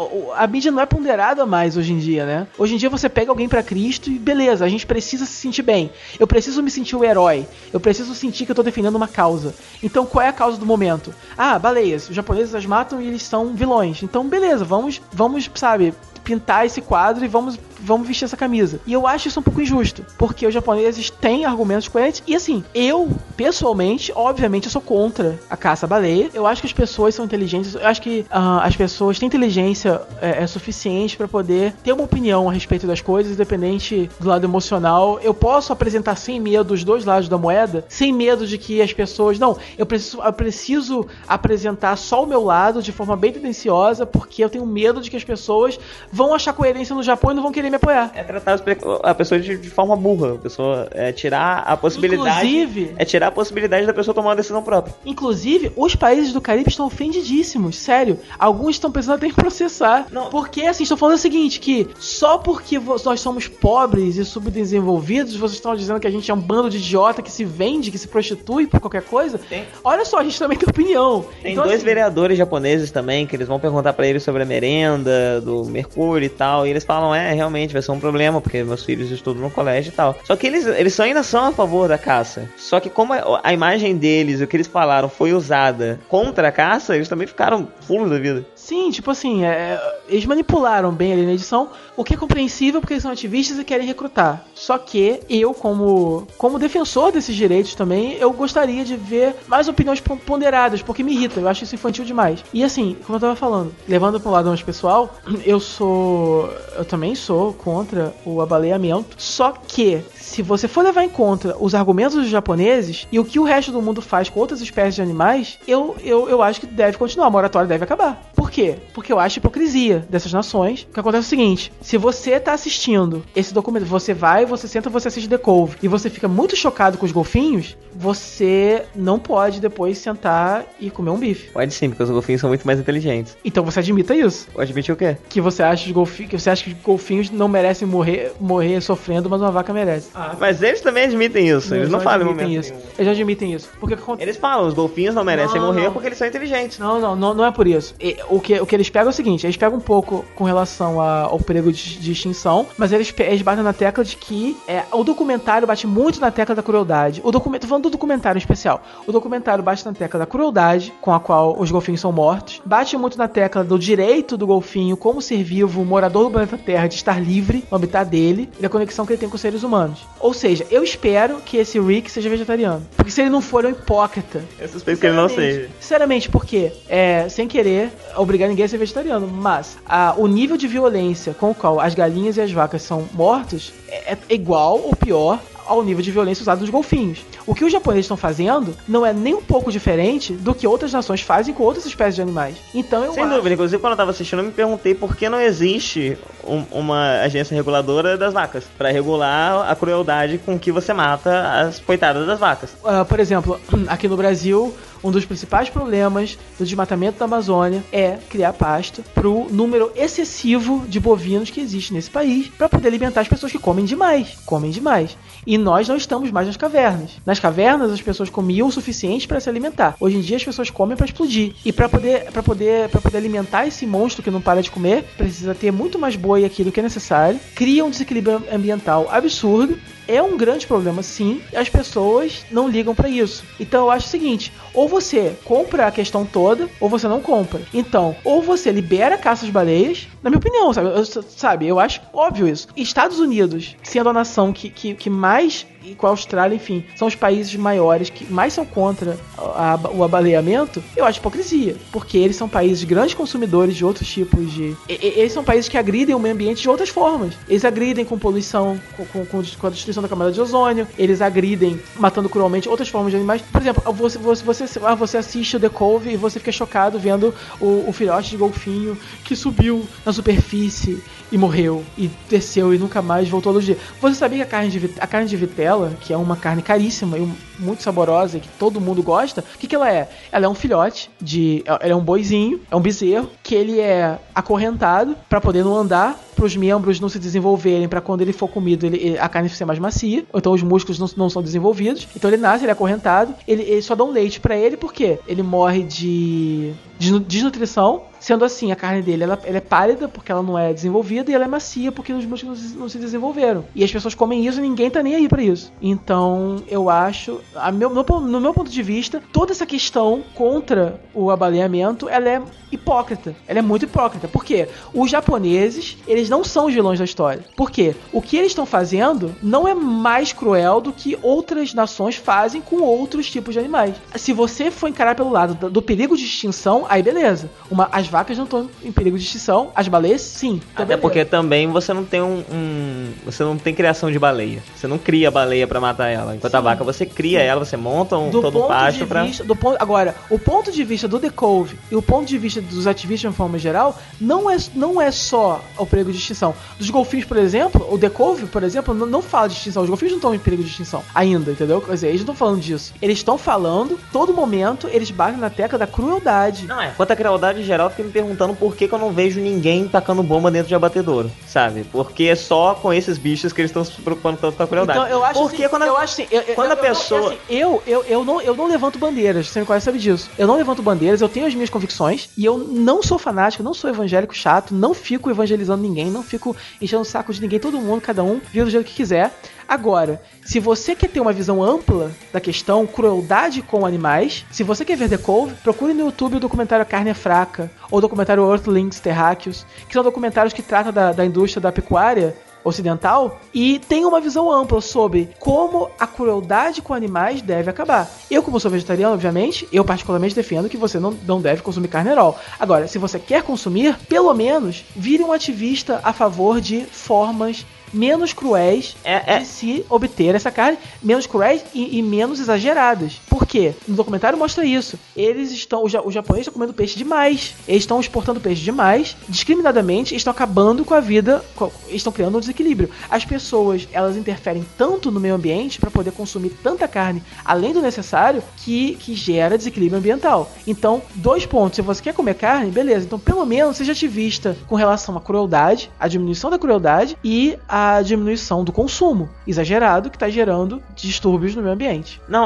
A mídia não é ponderada mais hoje em dia, né? Hoje em dia você pega alguém pra Cristo e beleza, a gente precisa se sentir bem. Eu preciso me sentir o herói. Eu preciso sentir que eu tô defendendo uma causa. Então qual é a causa do momento? Baleias. Os japoneses as matam e eles são vilões. Então beleza, vamos, sabe, pintar esse quadro e vamos vestir essa camisa. E eu acho isso um pouco injusto, porque os japoneses têm argumentos coerentes. E assim, eu, pessoalmente, obviamente, eu sou contra a caça à baleia. Eu acho que as pessoas são inteligentes. Eu acho que as pessoas têm inteligência suficiente para poder ter uma opinião a respeito das coisas, independente do lado emocional. Eu posso apresentar sem medo os dois lados da moeda, sem medo de que as pessoas... Não, eu preciso apresentar só o meu lado de forma bem tendenciosa, porque eu tenho medo de que as pessoas vão achar coerência no Japão e não vão querer me apoiar. É tratar a pessoa de forma burra. A pessoa tirar a possibilidade... Inclusive... É tirar a possibilidade da pessoa tomar uma decisão própria. Inclusive, os países do Caribe estão ofendidíssimos. Sério. Alguns estão pensando até em processar. Não. Porque, assim, estão falando o seguinte, que só porque nós somos pobres e subdesenvolvidos, vocês estão dizendo que a gente é um bando de idiota que se vende, que se prostitui por qualquer coisa? Tem. Olha só, a gente também tem opinião. Tem então, dois assim, vereadores japoneses também, que eles vão perguntar pra eles sobre a merenda, do mercúrio e tal, e eles falam, realmente, vai ser um problema, porque meus filhos estudam no colégio e tal. Só que eles ainda são a favor da caça. Só que como a imagem deles, o que eles falaram, foi usada contra a caça, eles também ficaram fulos da vida. Sim, tipo assim, eles manipularam bem ali na edição, o que é compreensível porque eles são ativistas e querem recrutar. Só que eu, como defensor desses direitos também, eu gostaria de ver mais opiniões ponderadas, porque me irrita, eu acho isso infantil demais. E assim, como eu tava falando, levando para um lado mais pessoal, eu também sou contra o abaleamento, só que se você for levar em conta os argumentos dos japoneses e o que o resto do mundo faz com outras espécies de animais, eu acho que deve continuar, a moratória deve acabar. Por quê? Porque eu acho hipocrisia dessas nações. O que acontece é o seguinte, se você tá assistindo esse documento, você senta, você assiste The Cove, e você fica muito chocado com os golfinhos, você não pode depois sentar e comer um bife. Pode sim, porque os golfinhos são muito mais inteligentes. Então você admita isso. Admitir o quê? Que você acha que os golfinhos não merecem morrer sofrendo, mas uma vaca merece. Mas eles também admitem isso. Eles não falam no momento isso. Eles admitem isso. Porque eles falam, os golfinhos não merecem morrer porque eles são inteligentes. Não é por isso. o que eles pegam é o seguinte, eles pegam um pouco com relação ao perigo de extinção, mas eles batem na tecla de que o documentário bate muito na tecla da crueldade. Tô falando do documentário em especial. O documentário bate na tecla da crueldade com a qual os golfinhos são mortos, bate muito na tecla do direito do golfinho como ser vivo, morador do planeta Terra, de estar livre no habitat dele e da conexão que ele tem com os seres humanos. Ou seja, eu espero que esse Rick seja vegetariano. Porque se ele não for, é um hipócrita. Eu suspeito que ele não seja. Sinceramente, porque, sem querer obrigar ninguém a ser vegetariano, mas o nível de violência com o qual as galinhas e as vacas são mortos é igual ou pior ao nível de violência usado nos golfinhos. O que os japoneses estão fazendo não é nem um pouco diferente do que outras nações fazem com outras espécies de animais. Então eu Sem dúvida, inclusive quando eu tava assistindo eu me perguntei por que não existe uma agência reguladora das vacas pra regular a crueldade com que você mata as coitadas das vacas. Por exemplo, aqui no Brasil, um dos principais problemas do desmatamento da Amazônia é criar pasto pro número excessivo de bovinos que existe nesse país para poder alimentar as pessoas que comem demais. E nós não estamos mais nas cavernas. Nas cavernas as pessoas comiam o suficiente para se alimentar. Hoje em dia as pessoas comem para explodir. E para poder alimentar esse monstro que não para de comer, precisa ter muito mais boi aqui do que é necessário. Cria um desequilíbrio ambiental absurdo. É um grande problema, sim, e as pessoas não ligam pra isso. Então eu acho o seguinte, ou você compra a questão toda, ou você não compra. Então, ou você libera a caça às baleias, na minha opinião, sabe? Eu acho óbvio isso. Estados Unidos, sendo a nação que mais, e com a Austrália, enfim, são os países maiores que mais são contra o abaleamento, eu acho hipocrisia. Porque eles são países grandes consumidores de outros tipos de... Eles são países que agridem o meio ambiente de outras formas. Eles agridem com poluição, com a destruição da camada de ozônio, eles agridem matando cruelmente outras formas de animais. Por exemplo, você assiste o The Cove e você fica chocado vendo o filhote de golfinho que subiu na superfície e morreu, e desceu e nunca mais voltou a luz dia. Você sabia que a carne de vitela, que é uma carne caríssima e muito saborosa e que todo mundo gosta, o que ela é? Ela é um filhote, ela é um boizinho, é um bezerro, que ele é acorrentado para poder não andar, para os membros não se desenvolverem, para quando ele for comido a carne ser mais macia, ou então os músculos não são desenvolvidos. Então ele nasce, ele é acorrentado, ele só dá um leite para ele, porque ele morre de desnutrição. Sendo assim, a carne dele ela é pálida porque ela não é desenvolvida, e ela é macia porque os músculos não se desenvolveram. E as pessoas comem isso e ninguém tá nem aí pra isso. Então, eu acho, no meu ponto de vista, toda essa questão contra o abaleamento, ela é hipócrita. Ela é muito hipócrita. Por quê? Os japoneses, eles não são os vilões da história. Por quê? O que eles estão fazendo não é mais cruel do que outras nações fazem com outros tipos de animais. Se você for encarar pelo lado do perigo de extinção, aí beleza. As vacas não estão em perigo de extinção, as baleias sim. Então até porque também você não tem você não tem criação de baleia. Você não cria baleia pra matar ela. Enquanto a vaca você cria ela, você monta todo o pasto pra... Agora, o ponto de vista do The Cove e o ponto de vista dos ativistas de forma geral não é só o perigo de extinção. Dos golfinhos, por exemplo, o The Cove, por exemplo, não fala de extinção. Os golfinhos não estão em perigo de extinção ainda, entendeu? Quer dizer, eles não estão falando disso. Eles estão falando, todo momento, eles batem na tecla da crueldade. Não, quanto à crueldade em geral, eu fiquei me perguntando por que eu não vejo ninguém tacando bomba dentro de abatedouro, sabe? Porque é só com esses bichos que eles estão se preocupando tanto com a crueldade. Então, eu acho porque assim, quando a pessoa... Eu não levanto bandeiras, você quase sabe disso. Eu não levanto bandeiras, eu tenho as minhas convicções, e eu não sou fanático, não sou evangélico chato, não fico evangelizando ninguém, não fico enchendo o saco de ninguém, todo mundo, cada um, vive do jeito que quiser. Agora, se você quer ter uma visão ampla da questão crueldade com animais, se você quer ver The Cove, procure no YouTube o documentário Carne é Fraca, ou o documentário Earthlings Terráqueos, que são documentários que tratam da indústria da pecuária ocidental e tem uma visão ampla sobre como a crueldade com animais deve acabar. Eu, como sou vegetariano, obviamente, eu particularmente defendo que você não deve consumir carne raw. Agora, se você quer consumir, pelo menos vire um ativista a favor de formas menos cruéis de se obter essa carne, menos cruéis e menos exageradas. Por quê? No documentário mostra isso. Os japoneses estão comendo peixe demais. Eles estão exportando peixe demais, discriminadamente, estão acabando com a vida, estão criando um desequilíbrio. As pessoas, elas interferem tanto no meio ambiente para poder consumir tanta carne além do necessário que gera desequilíbrio ambiental. Então, 2 pontos. Se você quer comer carne, beleza. Então, pelo menos, seja ativista com relação à crueldade, à diminuição da crueldade e a a diminuição do consumo exagerado que está gerando distúrbios no meio ambiente. Não,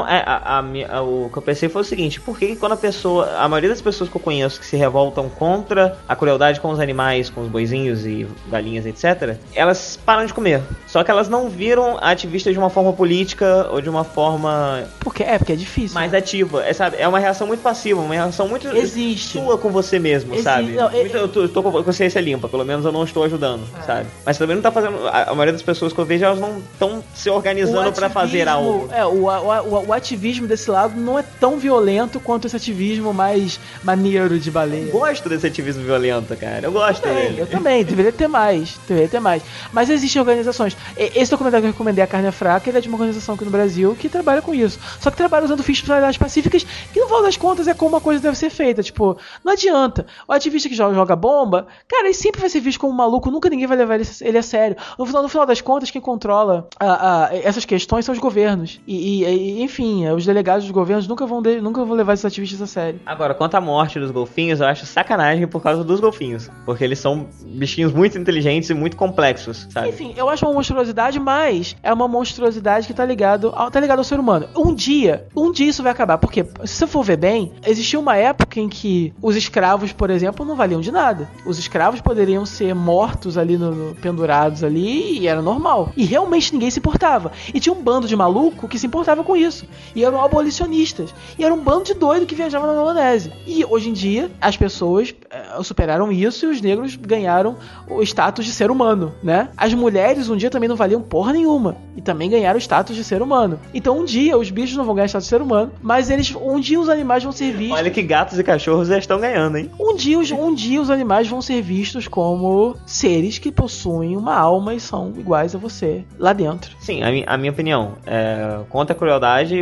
o que eu pensei foi o seguinte: por que quando a maioria das pessoas que eu conheço que se revoltam contra a crueldade com os animais, com os boizinhos e galinhas, etc., elas param de comer. Só que elas não viram ativistas de uma forma política ou de uma forma... Porque é difícil. Mais ativa. Sabe? É uma reação muito passiva, uma reação muito sua com você mesmo, sabe? Não, eu tô com a consciência limpa, pelo menos eu não estou ajudando, sabe? Mas também não tá fazendo... A maioria das pessoas que eu vejo, elas não estão se organizando pra fazer algo. O ativismo desse lado não é tão violento quanto esse ativismo mais maneiro de baleia. Eu gosto desse ativismo violento, cara. Eu gosto dele. Eu também, deveria ter mais. Mas existem organizações. Esse documentário que eu recomendei, A Carne é Fraca, ele é de uma organização aqui no Brasil que trabalha com isso. Só que trabalha usando fins de finalidades pacíficas, que no final das contas é como uma coisa deve ser feita. Tipo, não adianta. O ativista que joga bomba, cara, ele sempre vai ser visto como um maluco, nunca ninguém vai levar ele a sério. No final das contas, quem controla essas questões são os governos. Enfim, os delegados dos governos nunca vão levar esses ativistas a sério. Agora, quanto à morte dos golfinhos, eu acho sacanagem por causa dos golfinhos. Porque eles são bichinhos muito inteligentes e muito complexos, sabe? Enfim, eu acho uma monstruosidade, mas é uma monstruosidade que tá ligado ao ser humano. Um dia isso vai acabar. Porque, se você for ver bem, existia uma época em que os escravos, por exemplo, não valiam de nada. Os escravos poderiam ser mortos ali, pendurados ali, e era normal. E realmente ninguém se importava. E tinha um bando de maluco que se importava com isso. E eram abolicionistas. E era um bando de doido que viajava na Melanésia. E hoje em dia, as pessoas superaram isso e os negros ganharam o status de ser humano, né? As mulheres um dia também não valiam porra nenhuma. E também ganharam o status de ser humano. Então um dia os bichos não vão ganhar status de ser humano, mas um dia os animais vão ser vistos... Olha que gatos e cachorros já estão ganhando, hein? Um dia os animais vão ser vistos como seres que possuem uma alma e são iguais a você lá dentro. Sim, a minha opinião é contra a crueldade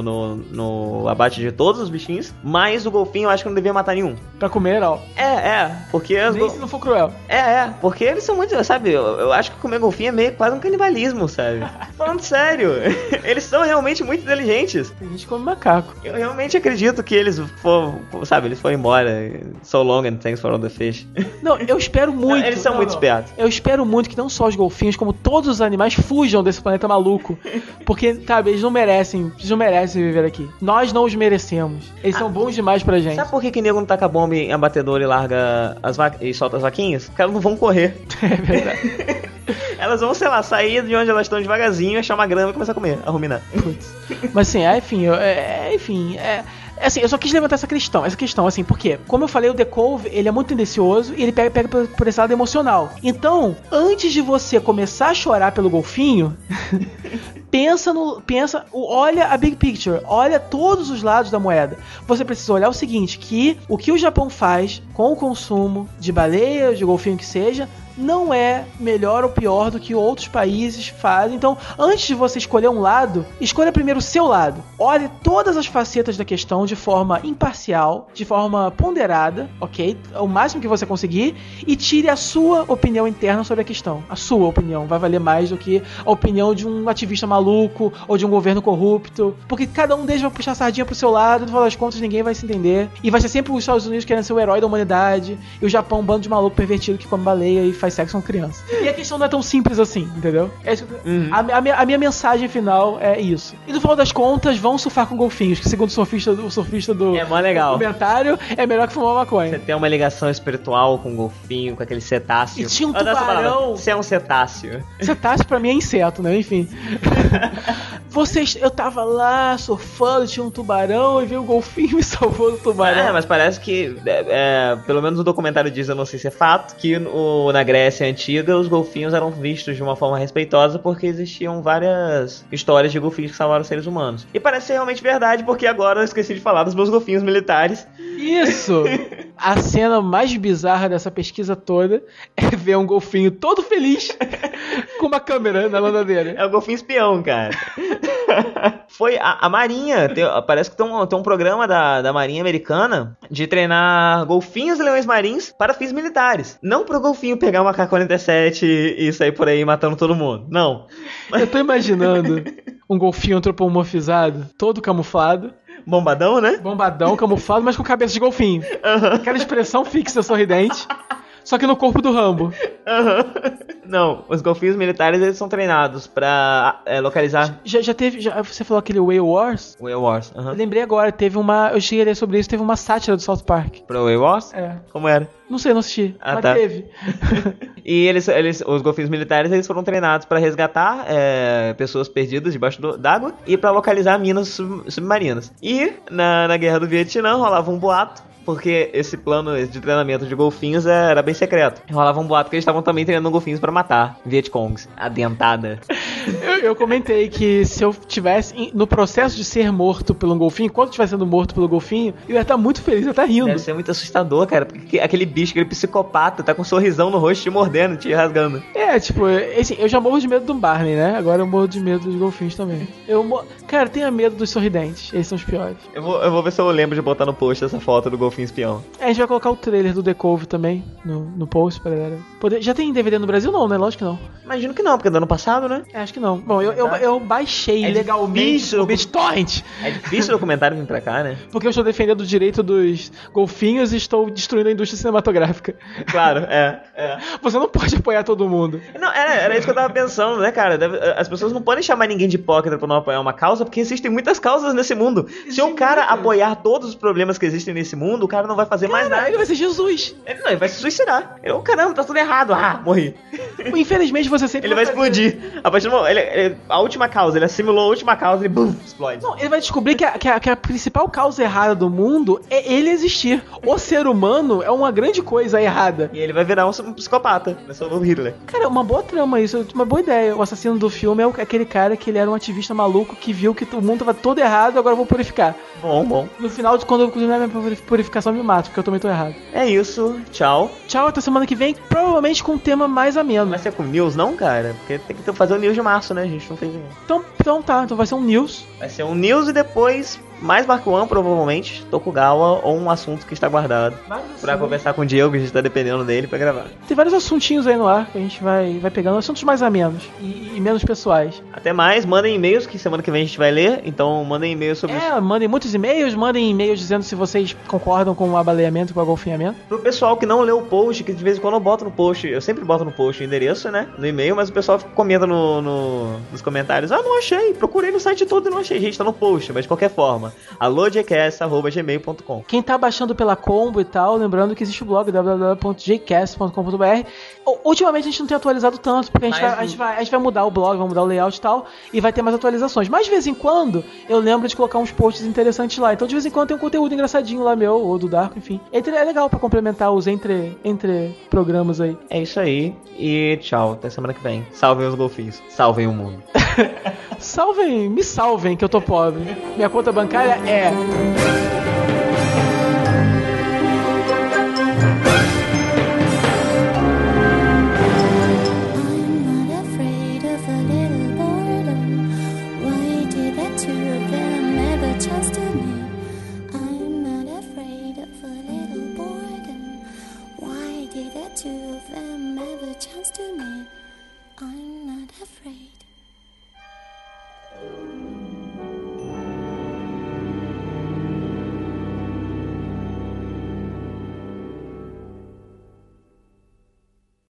no abate de todos os bichinhos, mas o golfinho eu acho que não devia matar nenhum. Pra comer, ó. Porque... Nem se não for cruel. Porque eles são muito, sabe, eu acho que comer golfinho é meio quase um canibalismo, sabe? Falando sério, eles são realmente muito inteligentes. Tem gente que come macaco. Eu realmente acredito que eles foram embora. So long and thanks for all the fish. Não, eu espero muito. Eles são muito espertos. Eu espero muito que não só os golfinhos, como todos os animais fujam desse planeta maluco. Porque, sabe, eles não merecem viver aqui. Nós não os merecemos. Eles são bons demais pra gente. Sabe por que nego não taca bomba em abatedor e larga as vacas e solta as vaquinhas? Porque elas não vão correr. É verdade. Elas vão, sei lá, sair de onde elas estão devagarzinho, achar uma grama e começar a comer, a ruminar. Putz. Mas assim, assim, eu só quis levantar essa questão, assim, porque, como eu falei, o The Cove, ele é muito tendencioso e ele pega por esse lado emocional. Então, antes de você começar a chorar pelo golfinho, olha a big picture, olha todos os lados da moeda. Você precisa olhar o seguinte, que o que o Japão faz com o consumo de baleia, de golfinho que seja, não é melhor ou pior do que outros países fazem. Então, antes de você escolher um lado, escolha primeiro o seu lado. Olhe todas as facetas da questão de forma imparcial, de forma ponderada, ok? O máximo que você conseguir, e tire a sua opinião interna sobre a questão. A sua opinião vai valer mais do que a opinião de um ativista maluco ou de um governo corrupto, porque cada um deles vai puxar a sardinha pro seu lado, no final das contas ninguém vai se entender, e vai ser sempre os Estados Unidos querendo ser o herói da humanidade, e o Japão um bando de maluco pervertido que come baleia e faz sexo com criança. E a questão não é tão simples assim, entendeu? A minha mensagem final é isso. E no final das contas, vão surfar com golfinhos, que segundo o surfista do é mó legal. Documentário, é melhor que fumar maconha. Você tem uma ligação espiritual com o golfinho, com aquele cetáceo. E tinha um tubarão. Você é um cetáceo. Cetáceo pra mim é inseto, né? Enfim. Eu tava lá surfando, tinha um tubarão e veio um golfinho e me salvou do tubarão. Mas parece que, pelo menos o documentário diz, eu não sei se é fato, que na Grécia Antiga os golfinhos eram vistos de uma forma respeitosa porque existiam várias histórias de golfinhos que salvaram seres humanos. E parece ser realmente verdade, porque agora eu esqueci de falar dos meus golfinhos militares. Isso! A cena mais bizarra dessa pesquisa toda é ver um golfinho todo feliz com uma câmera na nadadeira. É o golfinho espião, cara. Foi a Marinha, parece que tem um programa da Marinha Americana de treinar golfinhos e leões marinhos para fins militares. Não pro golfinho pegar uma K-47 e sair por aí matando todo mundo. Não. Eu tô imaginando um golfinho antropomorfizado, todo camuflado. Bombadão, né? Bombadão, camuflado, mas com cabeça de golfinho. Aquela expressão fixa, sorridente. Só que no corpo do Rambo. Não, os golfinhos militares, eles são treinados pra localizar... Já teve... você falou aquele Whale Wars? Whale Wars. Eu lembrei agora, teve uma... Eu cheguei a ler sobre isso, teve uma sátira do South Park. Pro Whale Wars? É. Como era? Não sei, não assisti, mas tá. teve. E os golfinhos militares, eles foram treinados pra resgatar pessoas perdidas debaixo d'água e pra localizar minas submarinas. E na Guerra do Vietnã rolava um boato, porque esse plano de treinamento de golfinhos era bem secreto. Rolava um boato que eles estavam também treinando golfinhos pra matar Vietcongs. A dentada. Eu comentei que se eu tivesse no processo de ser morto por um golfinho, enquanto eu estivesse sendo morto pelo golfinho, eu ia estar muito feliz, eu ia estar rindo. Deve ser muito assustador, cara, porque aquele bicho, aquele psicopata, tá com um sorrisão no rosto te mordendo, te rasgando. Tipo, assim, eu já morro de medo do Barney, né? Agora eu morro de medo dos golfinhos também. Cara, tenha medo dos sorridentes, eles são os piores. Eu vou ver se eu lembro de botar no post essa foto do golfinho espião. A gente vai colocar o trailer do The Cove também no post pra galera. Já tem DVD no Brasil? Não, né? Lógico que não. Imagino que não, porque é do ano passado, né? Acho que não. Bom, eu baixei legalmente o BitTorrent. É difícil o documentário vir pra cá, né? Porque eu estou defendendo o direito dos golfinhos e estou destruindo a indústria cinematográfica. Claro, Você não pode apoiar todo mundo. Não, era isso que eu tava pensando, né, cara? As pessoas não podem chamar ninguém de hipócrita por não apoiar uma causa, porque existem muitas causas nesse mundo. Se o cara apoiar todos os problemas que existem nesse mundo, o cara não vai fazer mais nada. Ele vai ser Jesus. Ele vai se suicidar. Caramba, tá tudo errado. Morri. Infelizmente você sempre Ele vai explodir. A partir do momento, a última causa, ele assimilou a última causa e bum, explode. Não, ele vai descobrir que a principal causa errada do mundo é ele existir. O ser humano é uma grande coisa errada. E ele vai virar um psicopata. Vai ser o novo Hitler. Cara, uma boa trama isso, uma boa ideia. O assassino do filme é aquele cara que ele era um ativista maluco que viu que o mundo tava todo errado, agora eu vou purificar. Bom. No final, quando eu terminar minha purificação, me mato, porque eu também tô errado. É isso, tchau. Tchau, até semana que vem, provavelmente com um tema mais ameno. Vai ser com news não, cara? Porque tem que fazer o news de março, né? A gente não fez ainda. Então vai ser um news. Vai ser um news e depois mais Mark One, provavelmente, Tokugawa ou um assunto que está guardado pra conversar com o Diego, que a gente tá dependendo dele pra gravar. Tem vários assuntinhos aí no ar que a gente vai pegando, assuntos mais amenos e menos pessoais. Até mais, mandem e-mails que semana que vem a gente vai ler, então mandem e-mails sobre isso. Mandem muitos e-mails, mandem e-mails dizendo se vocês concordam com o abaleamento e com o agolfinhamento. Pro pessoal que não leu o post, que de vez em quando eu boto no post, eu sempre boto no post o endereço, né, no e-mail, mas o pessoal comenta nos comentários, não achei, procurei no site todo e não achei, gente, tá no post, mas de qualquer forma, alojcast@gmail.com. Quem tá baixando pela Combo e tal, lembrando que existe o blog www.jcast.com.br. Ultimamente a gente não tem atualizado tanto, porque a gente vai mudar o blog, vai mudar o layout e tal, e vai ter mais atualizações. Mas de vez em quando eu lembro de colocar uns posts interessantes lá. Então de vez em quando tem um conteúdo engraçadinho lá meu, ou do Darko, enfim. É legal pra complementar os entre programas aí. É isso aí, e tchau, até semana que vem. Salvem os golfinhos, salvem o mundo. Me salvem que eu tô pobre. Minha conta bancária é... Two of them ever chance to meet. I'm not afraid.